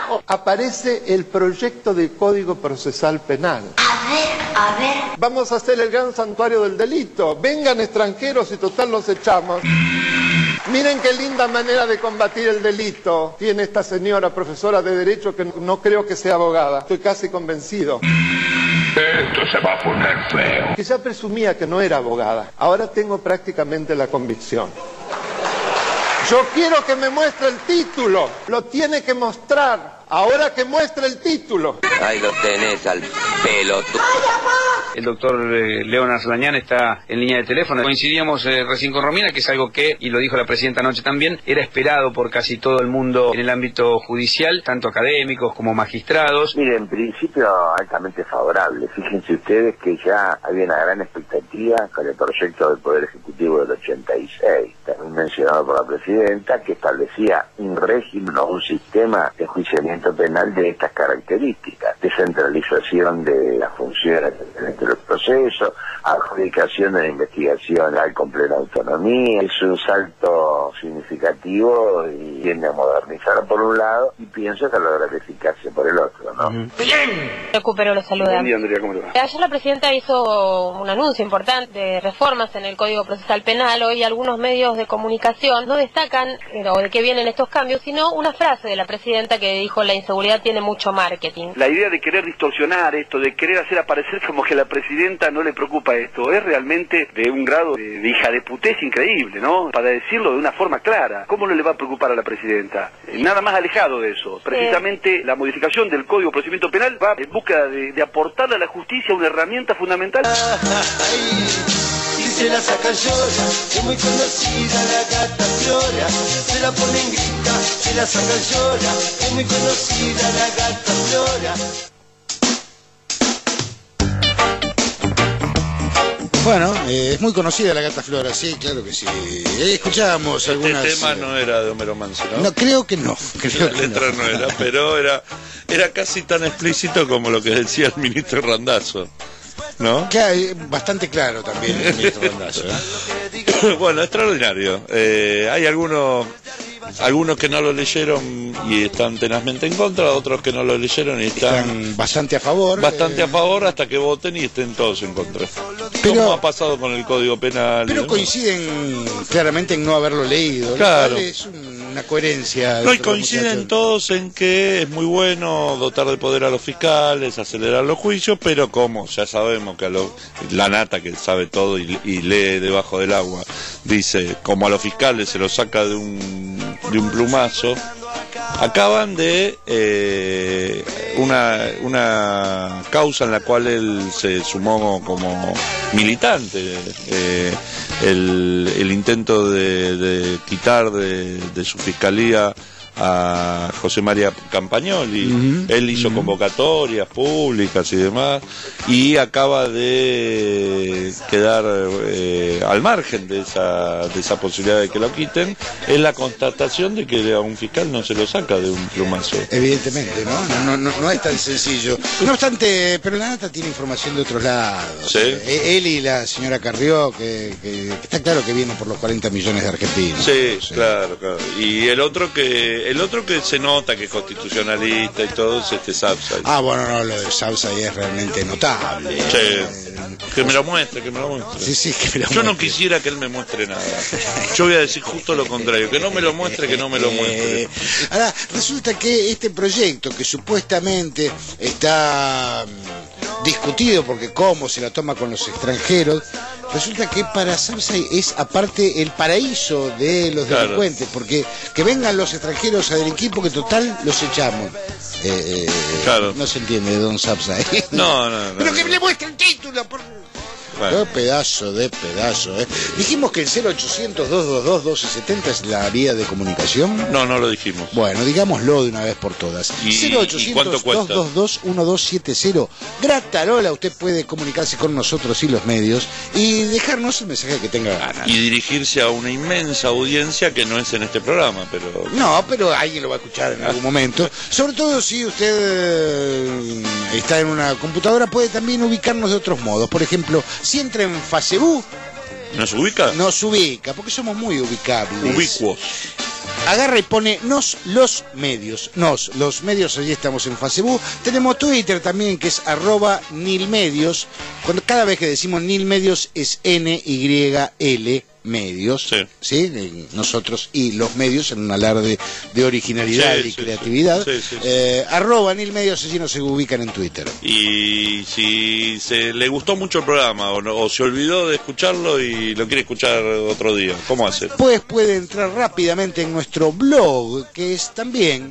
Speaker 15: carajo! Aparece el proyecto de Código Procesal Penal.
Speaker 16: A ver.
Speaker 15: Vamos a hacer el gran santuario del delito. Vengan extranjeros y total los echamos. Miren qué linda manera de combatir el delito tiene esta señora profesora de Derecho, que no creo que sea abogada. Estoy casi convencido.
Speaker 6: Esto se va a poner feo.
Speaker 15: Que ya presumía que no era abogada. Ahora tengo prácticamente la convicción. Yo quiero que me muestre el título. Lo tiene que mostrar. Ahora que muestre el título.
Speaker 17: Ahí lo tenés al pelotudo.
Speaker 18: El doctor Leonard Slañán está en línea de teléfono. Coincidíamos recién con Romina, que es algo que, y lo dijo la presidenta anoche también, era esperado por casi todo el mundo en el ámbito judicial, tanto académicos como magistrados.
Speaker 19: Mire, en principio altamente favorable. Fíjense ustedes que ya había una gran expectativa con el proyecto del Poder Ejecutivo del 86, también mencionado por la presidenta, que establecía un régimen o un sistema de enjuiciamiento penal de estas características: descentralización de las funciones de los procesos, adjudicación de la investigación con plena autonomía. Es un salto significativo y tiende a modernizar por un lado, y pienso que logra eficacia por el otro, ¿no?
Speaker 20: ¡Bien! Recupero, lo saluda.
Speaker 19: Buen día, Andrea, ¿cómo le va?
Speaker 20: Ayer la presidenta hizo un anuncio importante de reformas en el Código Procesal Penal. Hoy algunos medios de comunicación no destacan o de qué vienen estos cambios, sino una frase de la presidenta que dijo: la inseguridad tiene mucho marketing.
Speaker 21: La idea de querer distorsionar esto, de querer hacer aparecer como que a la presidenta no le preocupa esto, es realmente de un grado de hija de putés increíble, ¿no? Para decirlo de una forma clara. ¿Cómo no le va a preocupar a la presidenta? Nada más alejado de eso. Precisamente la modificación del Código de Procedimiento Penal va en busca de aportarle a la justicia una herramienta fundamental.
Speaker 2: Y se la saca llora, es muy conocida la gata Flora. Se la pone en grita, se la saca llora, es muy conocida la gata Flora.
Speaker 4: Bueno, es muy conocida la gata Flora, sí, claro que sí. Escuchábamos algunas...
Speaker 5: Este tema no era de Homero Mansi, ¿no?
Speaker 4: No, creo que no.
Speaker 5: La letra no era, pero era casi tan explícito como lo que decía el ministro Randazzo, ¿no?
Speaker 4: Claro, bastante claro también el ministro Randazzo, ¿eh?
Speaker 5: Bueno, extraordinario. Hay algunos que no lo leyeron y están tenazmente en contra, otros que no lo leyeron y están
Speaker 4: bastante a favor.
Speaker 5: Bastante a favor hasta que voten y estén todos en contra. Como ha pasado con el Código Penal.
Speaker 4: Pero coinciden claramente en no haberlo leído.
Speaker 5: Claro.
Speaker 4: Lo cual es una coherencia.
Speaker 5: No, y coinciden todos en que es muy bueno dotar de poder a los fiscales, acelerar los juicios, pero como ya sabemos que la nata que sabe todo y lee debajo del agua, dice, como a los fiscales se los saca de un plumazo, acaban de una causa en la cual él se sumó como militante, el intento de quitar de su fiscalía a José María Campagnoli. Él hizo convocatorias públicas y demás, y acaba de quedar al margen de esa posibilidad de que lo quiten. Es la constatación de que a un fiscal no se lo saca de un plumazo.
Speaker 4: Evidentemente, no es tan sencillo. No obstante, pero la nata tiene información de otros lados.
Speaker 5: ¿Sí?
Speaker 4: Él y la señora Carrió, que está claro que viene por los 40 millones de argentinos.
Speaker 5: Sí, claro. Y el otro que se nota que es constitucionalista y todo es Sapsay.
Speaker 4: Ah, bueno, no, lo de Sapsay es realmente notable.
Speaker 5: Sí. Que me lo muestre.
Speaker 4: Sí, que me lo
Speaker 5: Yo
Speaker 4: muestre.
Speaker 5: no quisiera que él me muestre nada. Yo voy a decir justo lo contrario, que no me lo muestre, que no me lo muestre.
Speaker 4: Ahora, resulta que este proyecto que supuestamente está discutido, porque cómo se la toma con los extranjeros, resulta que para Sapsay es aparte el paraíso de los delincuentes, porque que vengan los extranjeros a delinquir, porque total los echamos. No se entiende, don Sapsay.
Speaker 5: No.
Speaker 4: Pero que le muestre el título, Qué pedazo. Dijimos que el 0800-222-1270 es la vía de comunicación.
Speaker 5: No lo dijimos.
Speaker 4: Bueno, digámoslo de una vez por todas.
Speaker 5: ¿Y cuánto cuesta?
Speaker 4: 0800-222-1270. Gratarola, usted puede comunicarse con nosotros y los medios y dejarnos el mensaje que tenga ganas.
Speaker 5: Y dirigirse a una inmensa audiencia que no es en este programa, pero...
Speaker 4: No, pero alguien lo va a escuchar en algún momento. Sobre todo si usted está en una computadora, puede también ubicarnos de otros modos. Por ejemplo, si entra en Facebook,
Speaker 5: ¿nos ubica?
Speaker 4: Nos ubica, porque somos muy ubicables.
Speaker 5: Ubicuos.
Speaker 4: agarra y pone los medios, allí estamos en Facebook. Tenemos Twitter también, que es @nilmedios. Cada vez que decimos Nilmedios es NYL medios, ¿sí? Nosotros y los medios en un alarde de originalidad y creatividad. @nilmedios, allí nos se ubican en Twitter.
Speaker 5: Y si le gustó mucho el programa o se olvidó de escucharlo y lo quiere escuchar otro día, ¿cómo hace?
Speaker 4: Pues puede entrar rápidamente en nuestro blog, que es también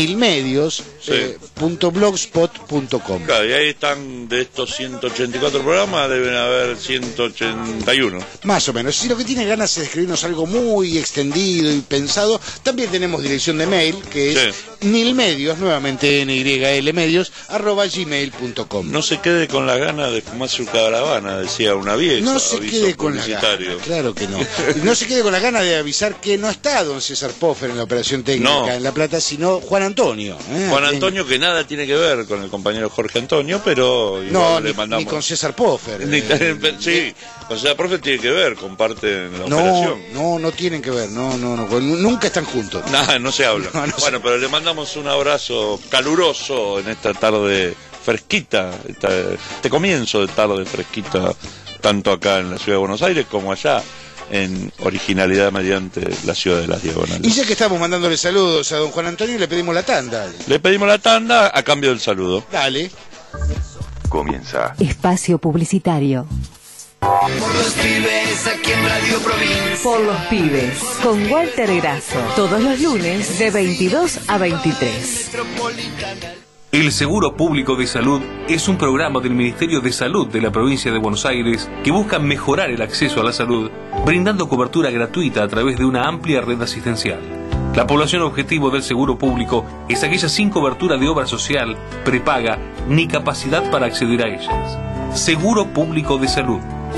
Speaker 4: nilmedios.blogspot.com.
Speaker 5: Claro, y ahí están, de estos 184 programas deben haber 181.
Speaker 4: Más o menos. Si lo que tiene ganas de escribirnos algo muy extendido y pensado, también tenemos dirección de mail, que es nilmedios, nuevamente nylmedios, @gmail.com.
Speaker 5: No se quede con la gana de fumarse un caravana, decía una vieja.
Speaker 4: No se quede con la gana, claro que no. No se quede con la gana de avisar que no está don César Poffer en la operación técnica en La Plata, sino Juan Antonio.
Speaker 5: Juan Antonio, que nada tiene que ver con el compañero Jorge Antonio, pero igual le mandamos...
Speaker 4: ni con César Poffer.
Speaker 5: Sí, con César Poffer tiene que ver, comparten la operación.
Speaker 4: No tienen que ver, no, nunca están juntos.
Speaker 5: Nada, no se habla. Bueno, pero le mandamos un abrazo caluroso en esta tarde fresquita, este comienzo de tarde fresquita, tanto acá en la ciudad de Buenos Aires como allá en originalidad mediante la ciudad de las Diagonales.
Speaker 4: Y ya que estamos mandándole saludos a don Juan Antonio, le pedimos la tanda.
Speaker 5: Le pedimos la tanda a cambio del saludo.
Speaker 4: Dale.
Speaker 1: Comienza
Speaker 16: Espacio publicitario.
Speaker 2: Por los pibes, aquí en Radio Provincia.
Speaker 16: Por los pibes, con Walter Grasso. Todos los lunes de 22 a 23.
Speaker 22: El Seguro Público de Salud es un programa del Ministerio de Salud de la provincia de Buenos Aires que busca mejorar el acceso a la salud, brindando cobertura gratuita a través de una amplia red asistencial. La población objetivo del seguro público es aquella sin cobertura de obra social, prepaga, ni capacidad para acceder a ellas. Seguro Público de Salud,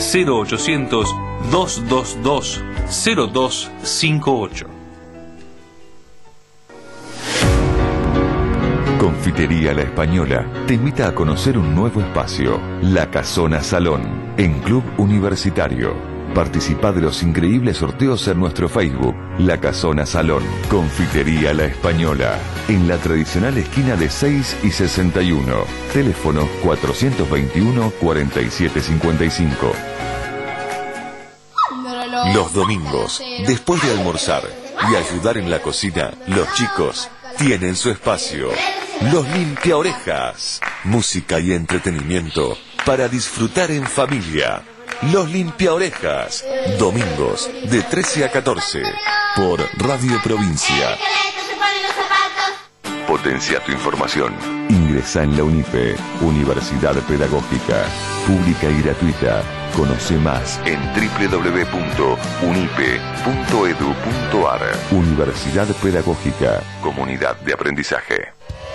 Speaker 22: 0800-222-0258.
Speaker 1: Confitería La Española te invita a conocer un nuevo espacio, La Casona Salón, en Club Universitario. Participa de los increíbles sorteos en nuestro Facebook, La Casona Salón. Confitería La Española, en la tradicional esquina de 6 y 61. Teléfono 421-4755. Los domingos, después de almorzar y ayudar en la cocina, los chicos tienen su espacio. Los Limpiaorejas. Música y entretenimiento para disfrutar en familia. Los Limpiaorejas. Domingos de 13 a 14 por Radio Provincia. Potencia tu información. Ingresa en la UNIPE, Universidad Pedagógica, pública y gratuita. Conoce más en www.unipe.edu.ar. Universidad Pedagógica, comunidad de aprendizaje.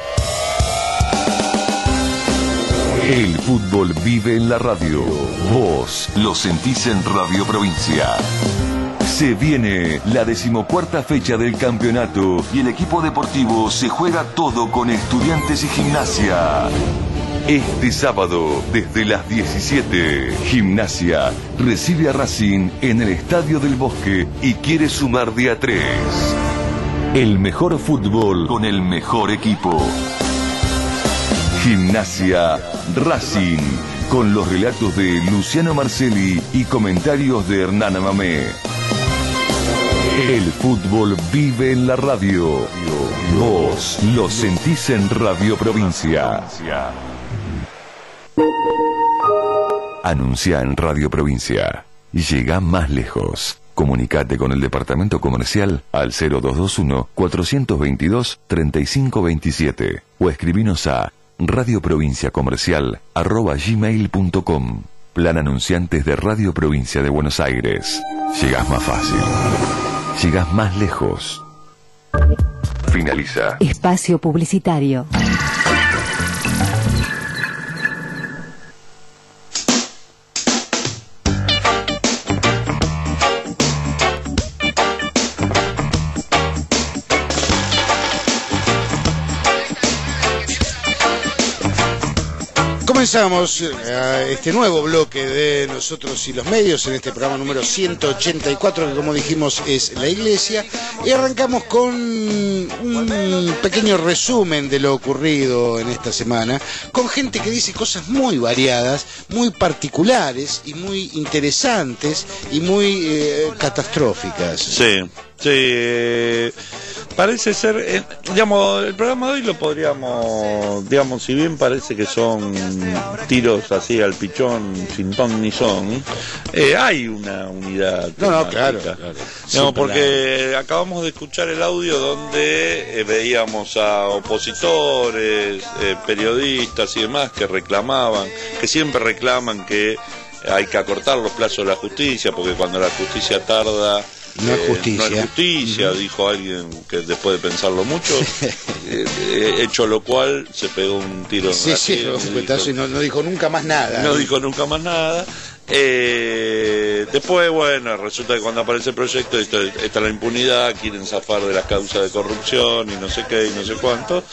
Speaker 1: El fútbol vive en la radio. Vos lo sentís en Radio Provincia. Se viene la 14ª fecha del campeonato y el equipo deportivo se juega todo con Estudiantes y Gimnasia. Este sábado, desde las 17, Gimnasia recibe a Racing en el Estadio del Bosque y quiere sumar de a 3. El mejor fútbol con el mejor equipo. Gimnasia Racing, con los relatos de Luciano Marcelli y comentarios de Hernán Amamé. El fútbol vive en la radio. Vos lo sentís en Radio Provincia. Anuncia en Radio Provincia y llega más lejos. Comunicate con el departamento comercial al 0221-422-3527 o escribinos a radioprovinciacomercial@gmail.com. Plan anunciantes de Radio Provincia de Buenos Aires. Llegás más fácil. Llegás más lejos. Finaliza.
Speaker 16: Espacio publicitario.
Speaker 4: Comenzamos este nuevo bloque de Nosotros y los Medios en este programa número 184, que como dijimos es La Iglesia, y arrancamos con un pequeño resumen de lo ocurrido en esta semana, con gente que dice cosas muy variadas, muy particulares y muy interesantes y muy catastróficas.
Speaker 5: Sí. Parece ser, digamos, el programa de hoy lo podríamos, digamos, si bien parece que son tiros así al pichón, sin ton ni son, hay una unidad.
Speaker 4: No, claro.
Speaker 5: Digamos, porque acabamos de escuchar el audio donde veíamos a opositores, periodistas y demás que reclamaban, que siempre reclaman que hay que acortar los plazos de la justicia, porque cuando la justicia tarda...
Speaker 4: No es justicia.
Speaker 5: No es justicia, dijo alguien que después de pensarlo mucho, hecho lo cual se pegó un tiro.
Speaker 4: Sí, no dijo nunca más nada.
Speaker 5: No dijo nunca más nada. Después, bueno, resulta que cuando aparece el proyecto, está la impunidad, quieren zafar de las causas de corrupción y no sé qué y no sé cuánto.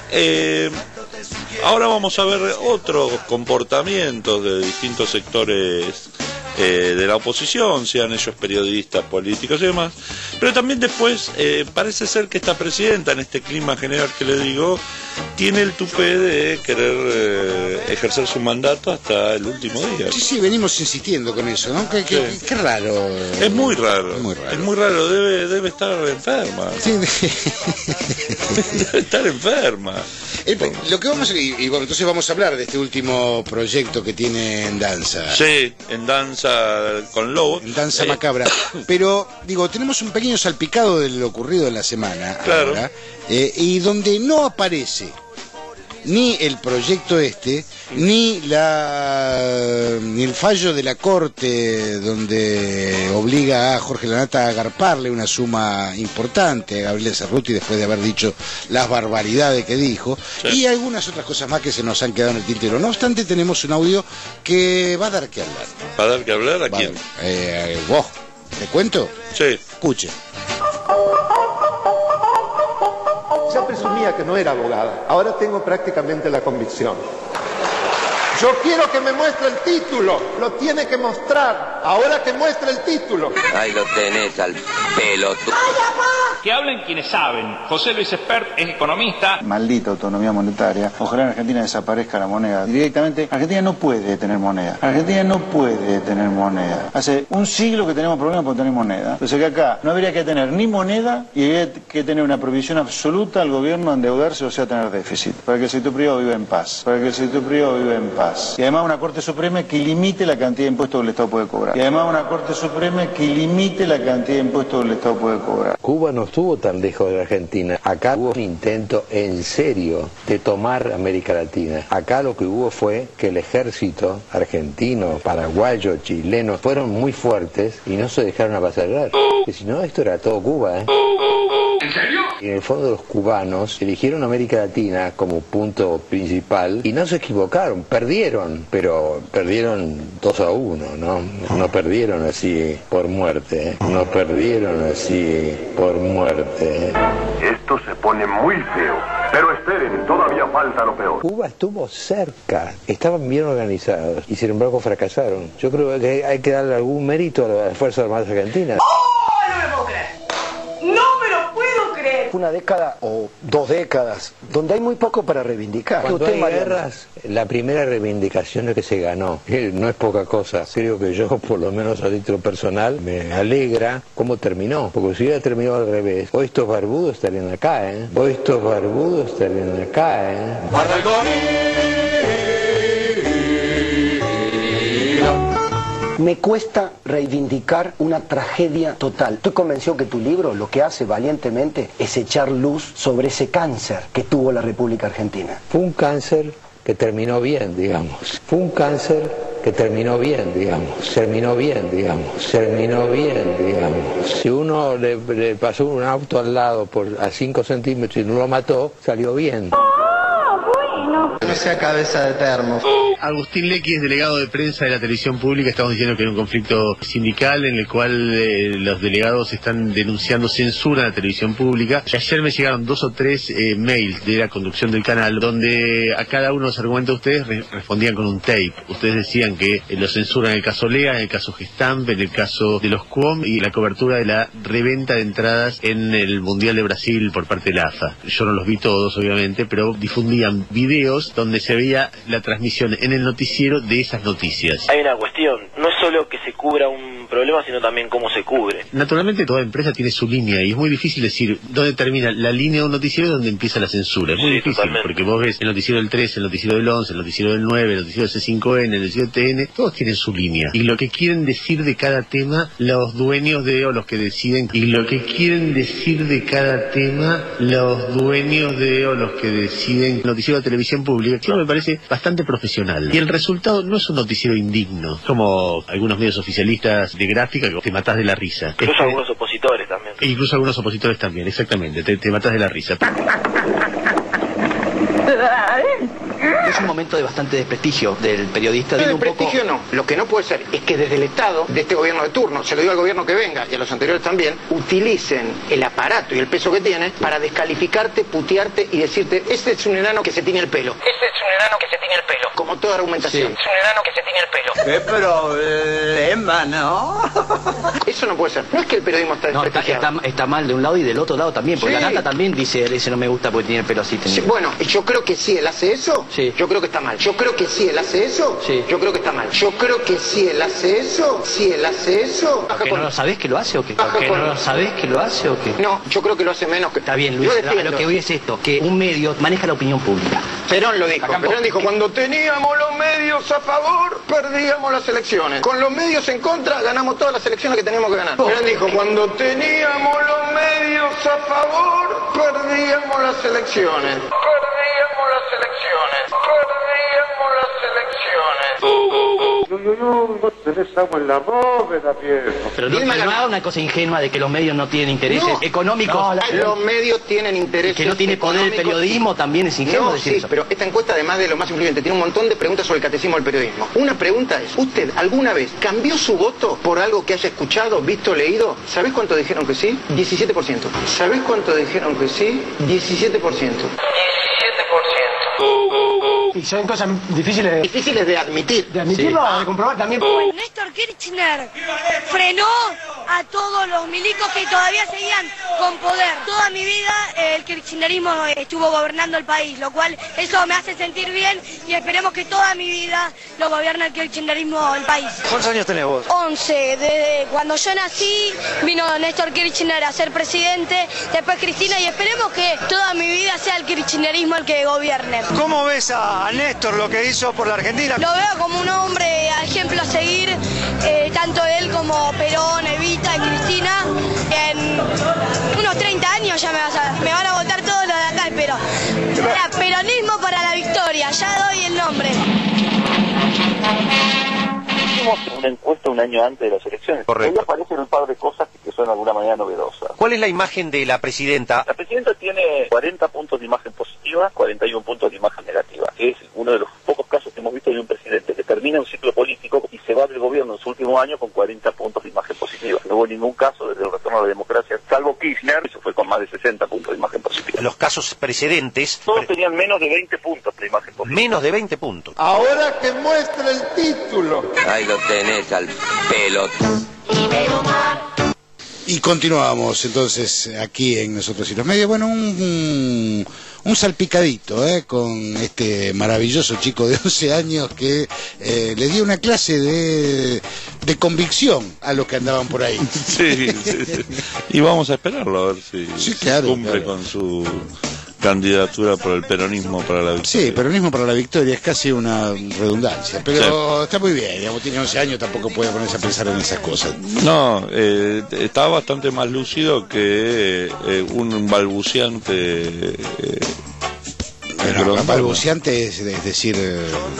Speaker 5: Ahora vamos a ver otros comportamientos de distintos sectores de la oposición, sean ellos periodistas, políticos y demás, pero también después parece ser que esta presidenta, en este clima general que le digo, tiene el tupé de querer ejercer su mandato hasta el último día.
Speaker 4: Sí, venimos insistiendo con eso, ¿no? Qué raro.
Speaker 5: Es muy raro. Debe estar enferma.
Speaker 4: Sí.
Speaker 5: Debe estar enferma.
Speaker 4: Lo que vamos a, y bueno, entonces vamos a hablar de este último proyecto que tiene en danza.
Speaker 5: Sí, en danza con Lobos.
Speaker 4: En danza macabra. Pero, digo, tenemos un pequeño salpicado de lo ocurrido en la semana.
Speaker 5: Claro.
Speaker 4: Ahora, y donde no aparece ni el proyecto ni el fallo de la Corte donde obliga a Jorge Lanata a agarparle una suma importante a Gabriela Cerruti después de haber dicho las barbaridades que dijo, sí, y algunas otras cosas más que se nos han quedado en el tintero. No obstante, tenemos un audio que va a dar que hablar.
Speaker 5: ¿Va a dar que hablar? ¿A quién?
Speaker 4: ¿Vos? ¿Te cuento?
Speaker 5: Sí.
Speaker 4: Escuche.
Speaker 15: Ya presumía que no era abogada, ahora tengo prácticamente la convicción. Yo quiero que me muestre el título, lo tiene que mostrar, ahora que muestre el título.
Speaker 17: Ahí lo tenés al pelotudo.
Speaker 3: Que hablen quienes saben. José Luis Espert es economista.
Speaker 7: Maldita autonomía monetaria. Ojalá en Argentina desaparezca la moneda. Directamente, Argentina no puede tener moneda. Argentina no puede tener moneda. Hace un siglo que tenemos problemas por tener moneda. Entonces que acá no habría que tener ni moneda y habría que tener una prohibición absoluta al gobierno a endeudarse, o sea, tener déficit. Para que el sector privado viva en paz. Y además una Corte Suprema que limite la cantidad de impuestos que el Estado puede cobrar.
Speaker 23: Cuba no estuvo tan lejos de la Argentina. Acá hubo un intento en serio de tomar América Latina. Acá lo que hubo fue que el ejército argentino, paraguayo, chileno fueron muy fuertes y no se dejaron avasallar. Que si no, esto era todo Cuba, ¿eh?
Speaker 3: ¿En serio?
Speaker 23: Y en el fondo los cubanos eligieron América Latina como punto principal y no se equivocaron, perdieron, pero perdieron 2-1, ¿no? No perdieron así por muerte, ¿eh? No perdieron así por muerte, ¿eh?
Speaker 24: Esto se pone muy feo, pero esperen, todavía falta lo peor.
Speaker 23: Cuba estuvo cerca, estaban bien organizados y sin embargo fracasaron. Yo creo que hay que darle algún mérito a las Fuerzas Armadas Argentinas.
Speaker 25: ¡Oh! No me lo puedo creer. ¡No me lo puedo creer!
Speaker 26: Una década o 2 décadas donde hay muy poco para reivindicar.
Speaker 23: Cuando hay guerras, la primera reivindicación es que se ganó. No es poca cosa. Creo que yo, por lo menos a título personal, me alegra cómo terminó. Porque si hubiera terminado al revés, hoy estos barbudos estarían acá, ¿eh?
Speaker 2: ¡Guarda el gol!
Speaker 26: Me cuesta reivindicar una tragedia total. Estoy convencido que tu libro lo que hace valientemente es echar luz sobre ese cáncer que tuvo la República Argentina.
Speaker 23: Fue un cáncer que terminó bien, digamos. Terminó bien, digamos. Si uno le pasó un auto al lado a 5 centímetros y no lo mató, salió bien.
Speaker 25: ¡Oh, bueno!
Speaker 26: No sea cabeza de termo.
Speaker 8: Agustín Lecky es delegado de prensa de la televisión pública. Estamos diciendo que hay un conflicto sindical en el cual los delegados están denunciando censura en la televisión pública. Ayer me llegaron 2 o 3 mails de la conducción del canal donde a cada uno de los argumentos ustedes respondían con un tape. Ustedes decían que lo censuran en el caso Lea, en el caso Gestamp, en el caso de los QOM y la cobertura de la reventa de entradas en el Mundial de Brasil por parte de la AFA. Yo no los vi todos, obviamente, pero difundían videos donde se veía la transmisión en el noticiero de esas noticias.
Speaker 9: Hay una cuestión, no es solo que se cubra un problema, sino también cómo se cubre.
Speaker 8: Naturalmente toda empresa tiene su línea y es muy difícil decir dónde termina la línea de un noticiero y dónde empieza la censura. Es muy difícil, totalmente. Porque vos ves el noticiero del 13, el noticiero del 11, el noticiero del 9, el noticiero del C5N, el noticiero del TN, todos tienen su línea. Y lo que quieren decir de cada tema los dueños de o los que deciden, y lo que quieren decir de cada tema los dueños de o los que deciden el noticiero de televisión pública, que me parece bastante profesional. Y el resultado no es un noticiero indigno, como algunos medios oficialistas de gráfica que te matás de la risa.
Speaker 9: Incluso algunos opositores también.
Speaker 8: E incluso algunos opositores también, exactamente, te matás de la risa.
Speaker 10: Es un momento de bastante desprestigio del periodista.
Speaker 12: No, desprestigio no. Lo que no puede ser es que desde el Estado, de este gobierno de turno, se lo digo al gobierno que venga y a los anteriores también, utilicen el aparato y el peso que tiene para descalificarte, putearte y decirte, este es un enano que se tiñe el pelo. Este es un enano que se tiñe el pelo. Como toda argumentación. Sí. Es un enano que se tiñe el pelo.
Speaker 10: ¡Qué problema, no!
Speaker 12: Eso no puede ser. No es que el periodismo está desprestigiado.
Speaker 10: Está mal de un lado y del otro lado también. Porque
Speaker 12: sí.
Speaker 10: La Nata también dice no me gusta porque tiene el pelo así.
Speaker 12: Sí, bueno, yo creo que si él hace eso, sí. Yo creo que está mal. Yo creo que si él hace eso, sí. Yo creo que está mal. Yo creo que si él hace eso,
Speaker 10: ¿Que no lo sabés que lo hace o qué? ¿Que no lo sabés que lo hace o qué?
Speaker 12: No, yo creo que lo hace menos que...
Speaker 10: Está bien, Luis, lo que voy es esto, que un medio maneja la opinión pública.
Speaker 12: Perón lo dijo. Perón dijo, cuando teníamos los medios a favor, perdíamos las elecciones. Con los medios en contra, ganamos todas las elecciones que teníamos que ganar. Perón dijo, cuando teníamos los medios a favor, perdíamos las elecciones. Perdíamos las elecciones. Perdíamos las elecciones.
Speaker 13: No tenés agua en la bóveda, viejo.
Speaker 10: Pero no haga una cosa ingenua de que los medios no tienen intereses económicos.
Speaker 12: No, los medios tienen intereses.
Speaker 10: Que no tiene poder el periodismo también es ingenuo decir eso.
Speaker 12: Pero esta encuesta, además de lo más influyente, tiene un montón de preguntas sobre el catecismo del periodismo. Una pregunta es, ¿usted alguna vez cambió su voto por algo que haya escuchado, visto, leído? ¿Sabés cuánto dijeron que sí? 17%. ¿Sabés cuánto dijeron que sí? 17%. 17%.
Speaker 26: Y son cosas difíciles
Speaker 12: de admitir.
Speaker 26: De admitirlo, sí. De comprobar también.
Speaker 14: Néstor Kirchner frenó a todos los milicos que todavía seguían con poder. Toda mi vida el kirchnerismo estuvo gobernando el país, lo cual eso me hace sentir bien y esperemos que toda mi vida lo gobierne el kirchnerismo el país.
Speaker 10: ¿Cuántos años tenés vos?
Speaker 14: 11. Desde cuando yo nací vino Néstor Kirchner a ser presidente, después Cristina y esperemos que toda mi vida sea el kirchnerismo el que gobierne.
Speaker 13: ¿Cómo ves a Néstor lo que hizo por la Argentina?
Speaker 14: Lo veo como un hombre ejemplo a seguir, tanto él como Perón, Evita y Cristina. En unos 30 años ya me van a votar todos los de acá, espero. Era peronismo para la victoria, ya doy el nombre.
Speaker 9: Hicimos una encuesta un año antes de las elecciones.
Speaker 10: Correcto.
Speaker 9: Ahí aparecen un par de cosas que son de alguna manera novedosas.
Speaker 10: ¿Cuál es la imagen de la presidenta?
Speaker 9: La presidenta tiene 40 puntos de imagen positiva, 41 puntos de imagen negativa. Es uno de los pocos casos que hemos visto de un presidente que termina un ciclo político y se va del gobierno en su último año con 40 puntos de imagen positiva. No hubo ningún caso desde el retorno a la democracia, salvo Kirchner, eso fue con más de 60 puntos de imagen positiva.
Speaker 10: Los casos precedentes...
Speaker 9: Todos tenían menos de 20 puntos de imagen positiva.
Speaker 10: Menos de 20 puntos.
Speaker 13: Ahora que muestre el título.
Speaker 17: Ahí lo tenés al pelo.
Speaker 4: Y continuamos entonces aquí en Nosotros y los Medios. Bueno, un salpicadito con este maravilloso chico de 11 años que le dio una clase de convicción a los que andaban por ahí.
Speaker 5: Sí. Y vamos a esperarlo a ver si cumple con su candidatura por el peronismo para la victoria.
Speaker 4: Sí, peronismo para la victoria es casi una redundancia, pero está muy bien, digamos, tiene 11 años, tampoco puede ponerse a pensar en esas cosas.
Speaker 5: No, está bastante más lúcido que un balbuciante.
Speaker 4: Bueno, balbuciante es decir,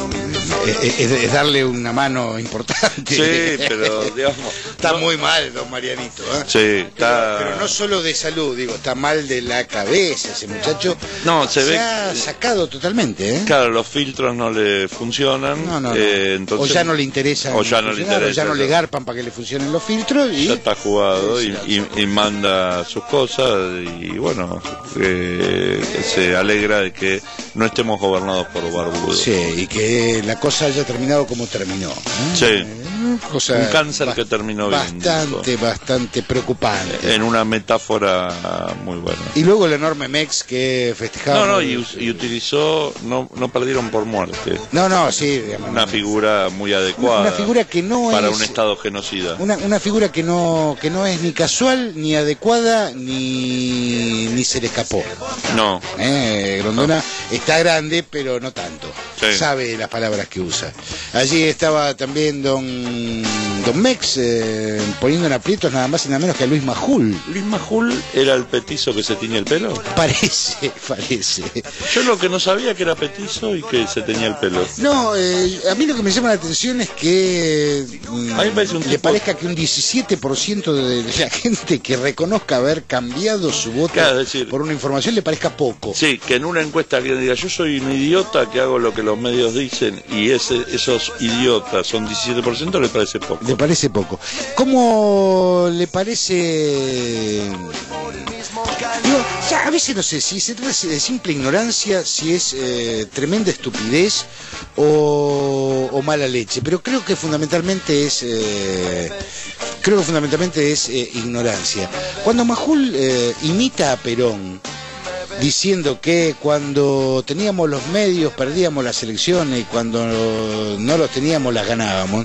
Speaker 4: es darle una mano importante.
Speaker 5: Sí, pero digamos...
Speaker 4: Está muy mal, don Marianito.
Speaker 5: Sí, está...
Speaker 4: Pero no solo de salud, digo, está mal de la cabeza ese muchacho.
Speaker 5: No, se
Speaker 4: ha sacado totalmente, ¿eh?
Speaker 5: Claro, los filtros no le funcionan.
Speaker 4: No.
Speaker 5: Entonces,
Speaker 4: o ya no le interesa.
Speaker 5: O ya no le
Speaker 4: garpan para que le funcionen los filtros. Y...
Speaker 5: ya está jugado y manda sus cosas y bueno, se alegra de que no estemos gobernados por barbudos.
Speaker 4: Sí, y que la cosa haya terminado como terminó.
Speaker 5: Sí. Un cáncer que terminó
Speaker 4: bastante preocupante.
Speaker 5: En una metáfora muy buena.
Speaker 4: Y luego el enorme Mex que festejaba.
Speaker 5: Y utilizó, no perdieron por muerte.
Speaker 4: Sí. Digamos,
Speaker 5: una figura muy adecuada.
Speaker 4: Una figura que no
Speaker 5: para
Speaker 4: es...
Speaker 5: un estado genocida.
Speaker 4: Una figura que no es ni casual, ni adecuada, ni se le escapó.
Speaker 5: No.
Speaker 4: Grondona está grande, pero no tanto. Sí. Sabe las palabras que usa. Allí estaba también don Mex poniendo en aprietos nada más y nada menos que a Luis Majul.
Speaker 5: ¿Luis Majul era el petizo que se tiñe el pelo?
Speaker 4: Parece.
Speaker 5: Yo lo que no sabía que era petizo y que se teñía el pelo.
Speaker 4: No, a mí lo que me llama la atención es que
Speaker 5: a mí me parece
Speaker 4: le parezca que un 17% de la gente que reconozca haber cambiado su voto por una información le parezca poco.
Speaker 5: Sí, que en una encuesta alguien diga yo soy un idiota que hago lo que los medios dicen y esos idiotas son 17%, le parece poco.
Speaker 4: Le parece poco. ¿Cómo le parece? Digo, a veces no sé si se trata de simple ignorancia, si es tremenda estupidez o mala leche, pero creo que fundamentalmente es ignorancia. Cuando Majul imita a Perón diciendo que cuando teníamos los medios perdíamos las elecciones y cuando no los teníamos las ganábamos,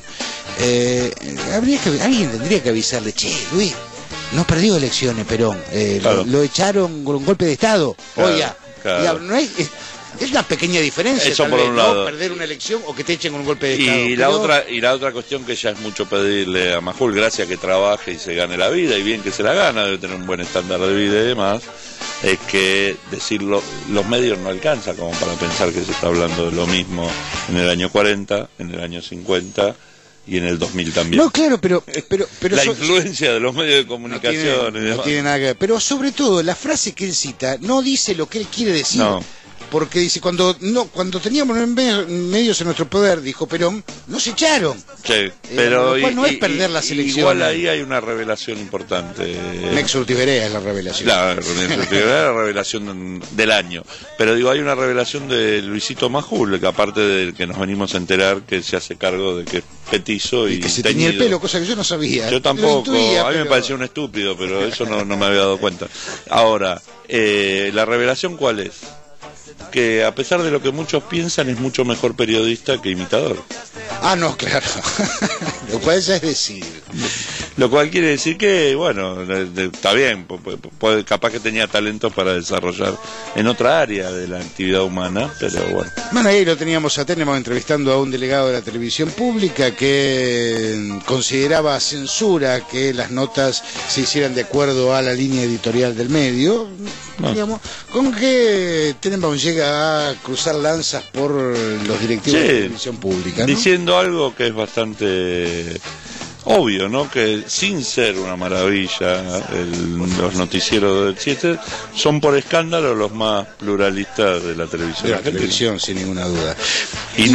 Speaker 4: alguien tendría que avisarle, che, Luis, no perdió elecciones Perón, claro. lo echaron con un golpe de Estado. Claro, oiga, claro. No es una pequeña diferencia.
Speaker 5: Eso
Speaker 4: tal
Speaker 5: por
Speaker 4: vez,
Speaker 5: un lado.
Speaker 4: Perder una elección o que te echen con un golpe de Estado.
Speaker 5: Y la otra cuestión que ya es mucho pedirle a Majul, gracias a que trabaje y se gane la vida, y bien que se la gana, debe tener un buen estándar de vida y demás, es que decirlo, los medios no alcanza como para pensar que se está hablando de lo mismo en el año 40, en el año 50 y en el 2000 también.
Speaker 4: No, claro, pero
Speaker 5: la influencia de los medios de comunicación
Speaker 4: no tiene nada que ver. Pero sobre todo, la frase que él cita no dice lo que él quiere decir.
Speaker 5: No.
Speaker 4: Porque dice, cuando teníamos medios en nuestro poder, dijo Perón, nos echaron.
Speaker 5: Sí, pero
Speaker 4: lo cual no es perder las elecciones.
Speaker 5: Igual ahí hay una revelación importante.
Speaker 4: Mex Urtiberea es la revelación.
Speaker 5: La revelación del año. Pero digo, hay una revelación de Luisito Majul, que aparte de que nos venimos a enterar que se hace cargo de que es petizo y
Speaker 4: que se
Speaker 5: teñido.
Speaker 4: tenía el pelo, cosa que yo no sabía.
Speaker 5: Yo tampoco, a mí me parecía un estúpido, pero eso no me había dado cuenta. Ahora, ¿la revelación cuál es? Que a pesar de lo que muchos piensan es mucho mejor periodista que imitador.
Speaker 4: Ah, no, claro. Lo cual ya es decir.
Speaker 5: Lo cual quiere decir que, bueno, está bien, capaz que tenía talento para desarrollar en otra área de la actividad humana, pero bueno.
Speaker 4: Bueno, ahí lo teníamos entrevistando a un delegado de la televisión pública que consideraba censura que las notas se hicieran de acuerdo a la línea editorial del medio. Digamos, con que Tenenbaum llega a cruzar lanzas por los directivos de la televisión pública, ¿no?
Speaker 5: Diciendo algo que es bastante obvio, ¿no? Que sin ser una maravilla, los noticieros del 7 son por escándalo los más pluralistas de la televisión.
Speaker 4: De la televisión, sin ninguna duda.
Speaker 5: Y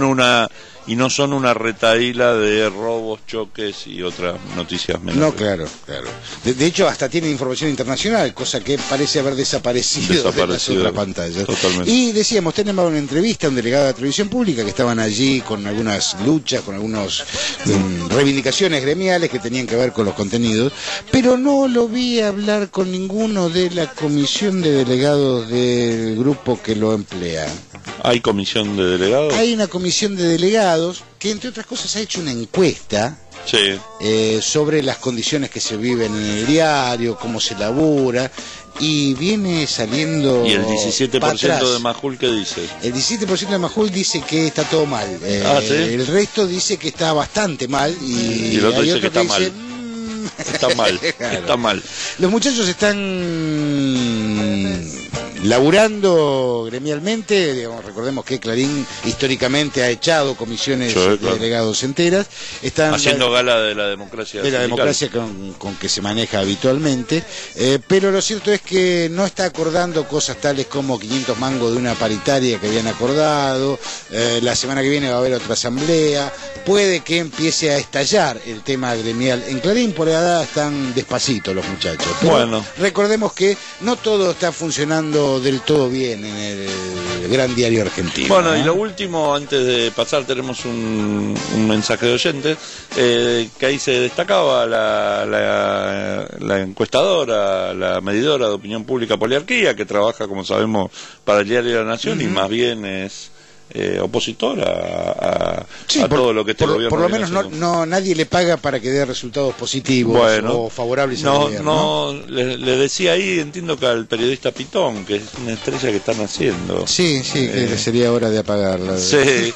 Speaker 5: no son una retaíla de robos, choques y otras noticias menores.
Speaker 4: No, claro. De hecho, hasta tiene información internacional, cosa que parece haber desaparecido de las otras pantallas.
Speaker 5: Totalmente.
Speaker 4: Y decíamos, tenemos una entrevista a un delegado de la televisión pública que estaban allí con algunas luchas, con algunas reivindicaciones gremiales que tenían que ver con los contenidos, pero no lo vi hablar con ninguno de la comisión de delegados del grupo que lo emplea.
Speaker 5: ¿Hay comisión de delegados?
Speaker 4: Hay una comisión de delegados que, entre otras cosas, ha hecho una encuesta sobre las condiciones que se viven en el diario, cómo se labura, y viene saliendo.
Speaker 5: ¿Y el 17% de Majul qué dice?
Speaker 4: El 17% de Majul dice que está todo mal.
Speaker 5: ¿Sí?
Speaker 4: El resto dice que está bastante mal. Y
Speaker 5: el otro
Speaker 4: hay
Speaker 5: dice
Speaker 4: otro
Speaker 5: que está mal. Está mal,
Speaker 4: claro.
Speaker 5: Está mal.
Speaker 4: Los muchachos están laburando gremialmente, digamos, recordemos que Clarín históricamente ha echado comisiones de delegados enteras, están
Speaker 5: haciendo gala de la democracia
Speaker 4: de la
Speaker 5: sindical.
Speaker 4: democracia con que se maneja habitualmente, pero lo cierto es que no está acordando cosas tales como 500 mangos de una paritaria que habían acordado. La semana que viene va a haber otra asamblea, puede que empiece a estallar el tema gremial en Clarín, por ahora están despacito los muchachos, pero
Speaker 5: bueno,
Speaker 4: recordemos que no todo está funcionando del todo bien en el gran diario argentino.
Speaker 5: Bueno, y lo último, antes de pasar, tenemos un mensaje de oyentes, que ahí se destacaba la encuestadora, la medidora de opinión pública Poliarquía, que trabaja, como sabemos, para el diario La Nación, y más bien es opositora a todo lo que este gobierno.
Speaker 4: Por lo menos nadie le paga para que dé resultados positivos o favorables al gobierno.
Speaker 5: Le decía ahí, entiendo que al periodista Pitón, que es una estrella que están haciendo.
Speaker 4: Sí, que sería hora de apagarla.
Speaker 5: Sí.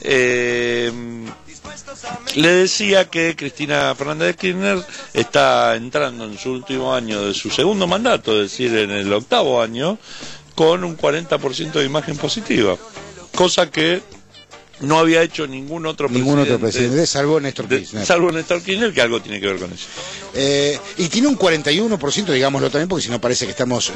Speaker 5: Le decía que Cristina Fernández de Kirchner está entrando en su último año de su segundo mandato, es decir, en el 8º año, con un 40% de imagen positiva. Cosa que no había hecho ningún otro presidente,
Speaker 4: salvo Néstor Kirchner.
Speaker 5: Salvo Néstor Kirchner, que algo tiene que ver con eso.
Speaker 4: Y tiene un 41%, digámoslo también, porque si no parece que estamos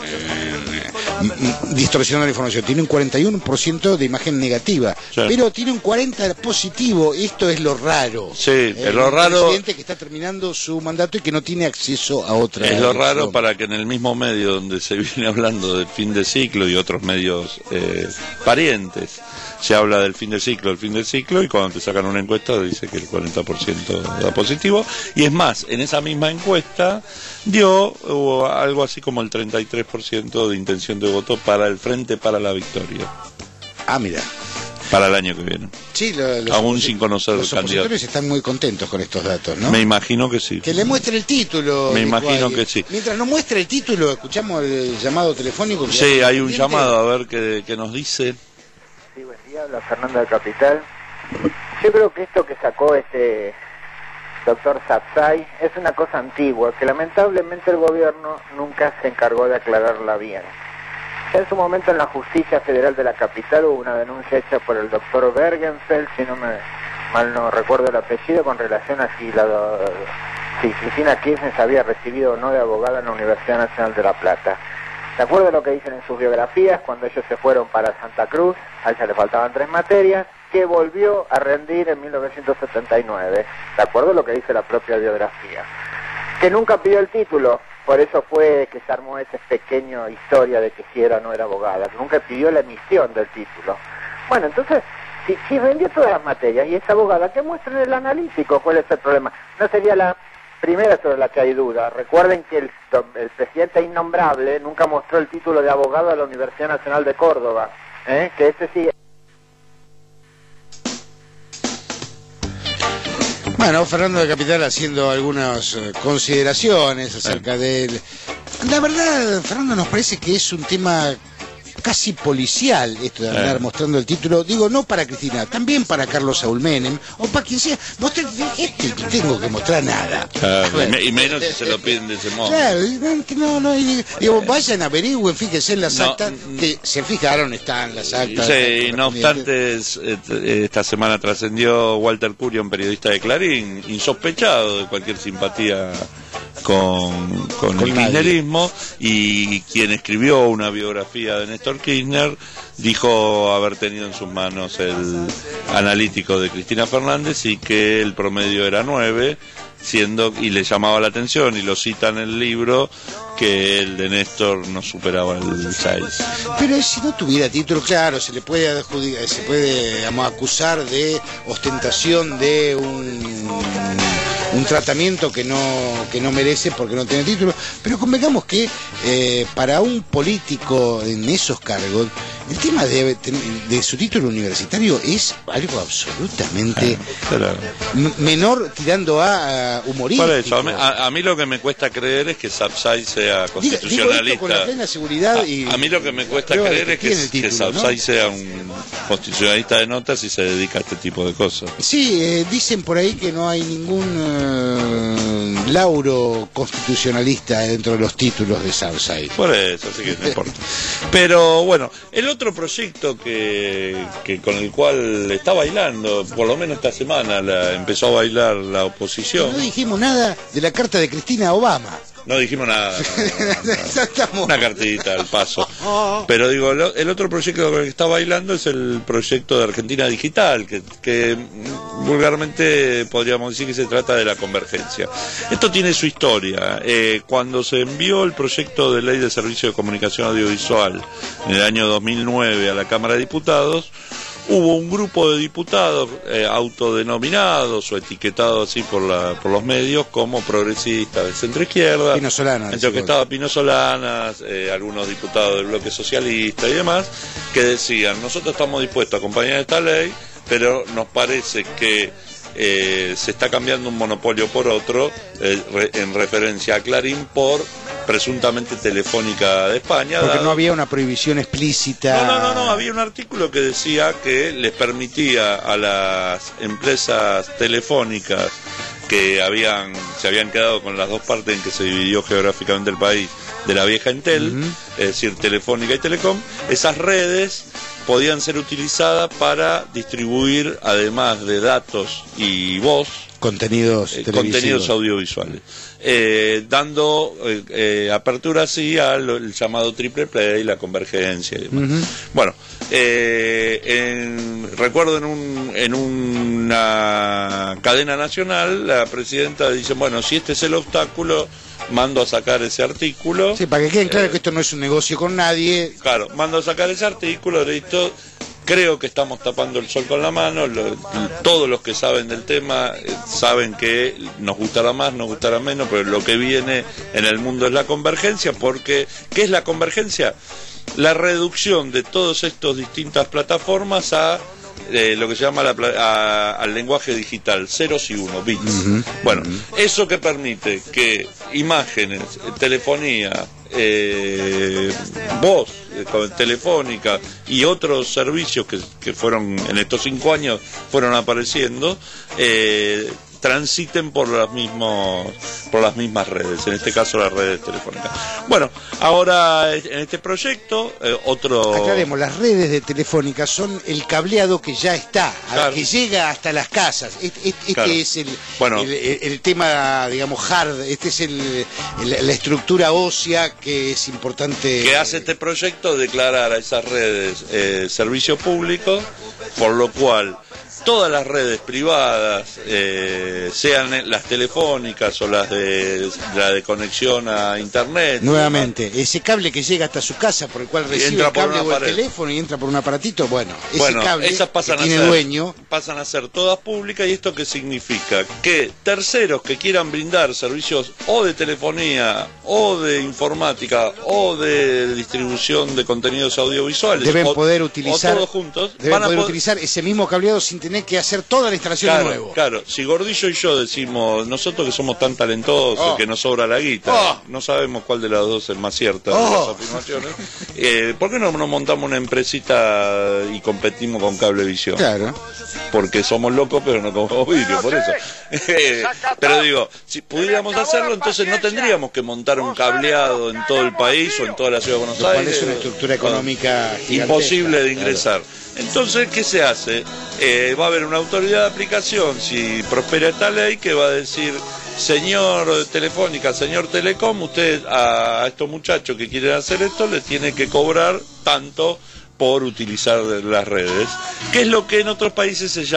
Speaker 4: distorsionando la información. Tiene un 41% de imagen negativa, pero tiene un 40% positivo. Esto es lo raro.
Speaker 5: Sí, es lo raro.
Speaker 4: Un presidente que está terminando su mandato y que no tiene acceso a otra.
Speaker 5: Es lo raro para que en el mismo medio donde se viene hablando del fin de ciclo y otros medios parientes, se habla del fin del ciclo, y cuando te sacan una encuesta dice que el 40% da positivo, y es más, en esa misma encuesta hubo algo así como el 33% de intención de voto para el Frente para la Victoria.
Speaker 4: Ah, mira.
Speaker 5: Para el año que viene.
Speaker 4: Sí,
Speaker 5: aún sin conocer el
Speaker 4: candidato. Los opositores están muy contentos con estos datos, ¿no?
Speaker 5: Me imagino que sí.
Speaker 4: Que le muestre el título.
Speaker 5: Me imagino que sí.
Speaker 4: Mientras no muestre el título, escuchamos el llamado telefónico.
Speaker 5: Sí, hay un llamado, a ver qué nos dice.
Speaker 6: Sí, buen día, habla Fernando de Capital. Yo creo que esto que sacó este doctor Sapsay es una cosa antigua, que lamentablemente el gobierno nunca se encargó de aclararla bien. En su momento en la Justicia Federal de la Capital hubo una denuncia hecha por el doctor Bergenfeld, si mal no recuerdo el apellido, con relación a si Cristina Kirchner se había recibido o no de abogada en la Universidad Nacional de La Plata. De acuerdo a lo que dicen en sus biografías, cuando ellos se fueron para Santa Cruz, a ella le faltaban 3 materias, que volvió a rendir en 1979, de acuerdo a lo que dice la propia biografía. Que nunca pidió el título, por eso fue que se armó esa pequeña historia de que si era o no era abogada, que nunca pidió la emisión del título. Bueno, entonces, si vendió todas las materias y es abogada, que muestren el analítico, ¿cuál es el problema? No sería la primera sobre la que hay duda. Recuerden que el presidente innombrable nunca mostró el título de abogado a la Universidad Nacional de Córdoba, que ese sí.
Speaker 4: Bueno, Fernando de Capital haciendo algunas consideraciones acerca de él. La verdad, Fernando, nos parece que es un tema casi policial esto de andar mostrando el título, digo, no para Cristina, también para Carlos Saúl Menem o para quien sea. No tengo que mostrar nada.
Speaker 5: Y menos si se lo piden de ese modo.
Speaker 4: Claro, digo, vayan, averigüen, fíjense en las actas, que se fijaron, están las actas.
Speaker 5: Sí, no obstante, esta semana trascendió Walter Curio, un periodista de Clarín, insospechado de cualquier simpatía con el kirchnerismo, y quien escribió una biografía de Néstor Kirchner dijo haber tenido en sus manos el analítico de Cristina Fernández y que el promedio era 9, y le llamaba la atención, y lo cita en el libro, que el de Néstor no superaba el 6.
Speaker 4: Pero si no tuviera título, claro, se le puede acusar de ostentación de un tratamiento que no merece porque no tiene título, pero convengamos que para un político en esos cargos el tema de su título universitario es algo absolutamente menor, tirando a humorístico.
Speaker 5: Por eso, a mí lo que me cuesta creer es que Sapsay sea constitucionalista.
Speaker 4: Digo esto con la plena seguridad
Speaker 5: a mí lo que me cuesta creer es que Sapsay sea constitucionalista de notas y se dedica a este tipo de cosas.
Speaker 4: Sí, dicen por ahí que no hay ningún lauro constitucionalista dentro de los títulos de Southside.
Speaker 5: Por eso, así que no importa. Pero bueno, el otro proyecto que con el cual está bailando, por lo menos esta semana empezó a bailar la oposición.
Speaker 4: No dijimos nada de la carta de Cristina Obama.
Speaker 5: No dijimos nada. No. Una cartita al paso. Pero digo, el otro proyecto con el que está bailando es el proyecto de Argentina Digital, que vulgarmente podríamos decir que se trata de la convergencia. Esto tiene su historia. Cuando se envió el proyecto de ley de servicio de comunicación audiovisual en el año 2009 a la Cámara de Diputados, hubo un grupo de diputados autodenominados o etiquetados así por los medios como progresistas de centro-izquierda,
Speaker 4: Pino Solanas,
Speaker 5: entre los que estaba Pino Solanas, algunos diputados del bloque socialista y demás, que decían: nosotros estamos dispuestos a acompañar esta ley, pero nos parece que se está cambiando un monopolio por otro, en referencia a Clarín por presuntamente Telefónica de España.
Speaker 4: Porque no había una prohibición explícita.
Speaker 5: No, había un artículo que decía que les permitía a las empresas telefónicas que se habían quedado con las dos partes en que se dividió geográficamente el país de la vieja Entel, es decir, Telefónica y Telecom, esas redes podían ser utilizadas para distribuir, además de datos y voz,
Speaker 4: contenidos
Speaker 5: audiovisuales, dando apertura así al llamado triple play, la convergencia y demás. Bueno, recuerdo en una cadena nacional la presidenta dice: bueno, si este es el obstáculo, mando a sacar ese artículo.
Speaker 4: Sí, para que quede claro que esto no es un negocio con nadie.
Speaker 5: Claro, mando a sacar ese artículo, listo. Creo que estamos tapando el sol con la mano. Todos los que saben del tema saben que nos gustará más, nos gustará menos, pero lo que viene en el mundo es la convergencia, porque ¿qué es la convergencia? La reducción de todas estas distintas plataformas a lo que se llama al lenguaje digital, ceros y unos, bits. Bueno, eso que permite que imágenes, telefonía, voz, telefónica y otros servicios que fueron en estos 5 años fueron apareciendo, transiten por las mismas redes, en este caso las redes telefónicas. Bueno, ahora en este proyecto
Speaker 4: aclaremos, las redes de Telefónica son el cableado que ya está,
Speaker 5: claro,
Speaker 4: que llega hasta las casas.
Speaker 5: Claro.
Speaker 4: Es el tema, digamos, hard, es la estructura ósea que es importante.
Speaker 5: Que hace este proyecto declarar a esas redes servicio público, por lo cual todas las redes privadas, sean las telefónicas o la de conexión a internet.
Speaker 4: Nuevamente, ese cable que llega hasta su casa por el cual recibe el cable o el teléfono y entra por un aparatito, ese cable
Speaker 5: esas
Speaker 4: que tiene dueño.
Speaker 5: Pasan a ser todas públicas. ¿Y esto qué significa? Que terceros que quieran brindar servicios o de telefonía o de informática o de distribución de contenidos audiovisuales
Speaker 4: deben poder utilizar,
Speaker 5: todos juntos,
Speaker 4: deben poder utilizar ese mismo cableado sin tener que hacer toda la instalación de nuevo.
Speaker 5: Claro, si Gordillo y yo decimos, nosotros que somos tan talentosos, que nos sobra la guita, no sabemos cuál de las dos es más cierta de las afirmaciones, ¿por qué no nos montamos una empresita y competimos con Cablevisión?
Speaker 4: Claro.
Speaker 5: Porque somos locos, pero no como vidrio, por eso. Pero digo, si pudiéramos hacerlo, entonces no tendríamos que montar un cableado en todo el país o en toda la ciudad de Buenos Aires.
Speaker 4: Es una estructura económica
Speaker 5: imposible de ingresar. Entonces, ¿qué se hace? Va a haber una autoridad de aplicación, si prospera esta ley, que va a decir: señor Telefónica, señor Telecom, usted a estos muchachos que quieren hacer esto les tiene que cobrar tanto por utilizar las redes, que es lo que en otros países se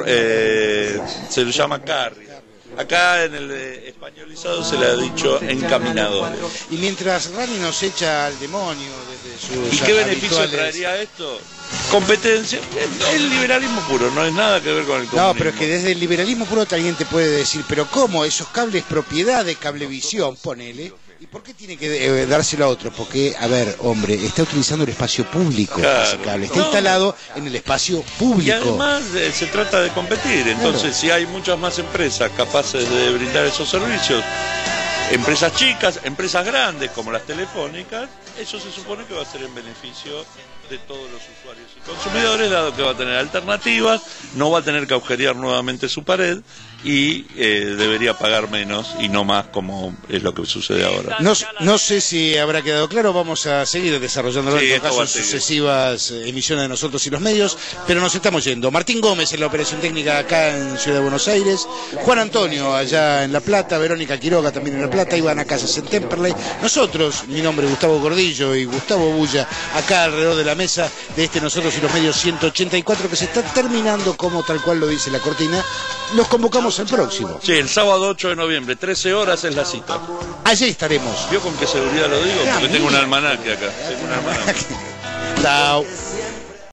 Speaker 5: le llama carry. Acá en el españolizado se le ha dicho encaminadores.
Speaker 4: Y mientras Rani nos echa al demonio desde sus
Speaker 5: ¿Y qué beneficio traería esto? Competencia. El liberalismo puro, no es nada que ver con el comunismo.
Speaker 4: No, pero es que desde el liberalismo puro alguien te puede decir: pero ¿cómo? Esos cables propiedad de Cablevisión, ponele. ¿Y por qué tiene que dárselo a otro? Porque, a ver, hombre, está utilizando el espacio público, ese cable, está instalado en el espacio público.
Speaker 5: Y además se trata de competir, entonces si hay muchas más empresas capaces de brindar esos servicios, empresas chicas, empresas grandes como las telefónicas, eso se supone que va a ser en beneficio de todos los usuarios y consumidores, dado que va a tener alternativas, no va a tener que agujerear nuevamente su pared y debería pagar menos y no más, como es lo que sucede ahora.
Speaker 4: No sé si habrá quedado claro, vamos a seguir desarrollándolo en todo caso en sucesivas emisiones de Nosotros y los Medios, pero nos estamos yendo. Martín Gómez en la operación técnica acá en Ciudad de Buenos Aires, Juan Antonio allá en La Plata, Verónica Quiroga también en La Plata, Ivana Casas en Temperley, nosotros, mi nombre es Gustavo Gordillo y Gustavo Bulla, acá alrededor de la mesa de este Nosotros y los Medios 184 que se está terminando como tal cual lo dice la cortina. Los convocamos al próximo.
Speaker 5: Sí, el sábado 8 de noviembre, 13 horas es la cita.
Speaker 4: Allí estaremos.
Speaker 5: ¿Vio con qué seguridad lo digo? Porque tengo un almanaque acá.
Speaker 4: Chao.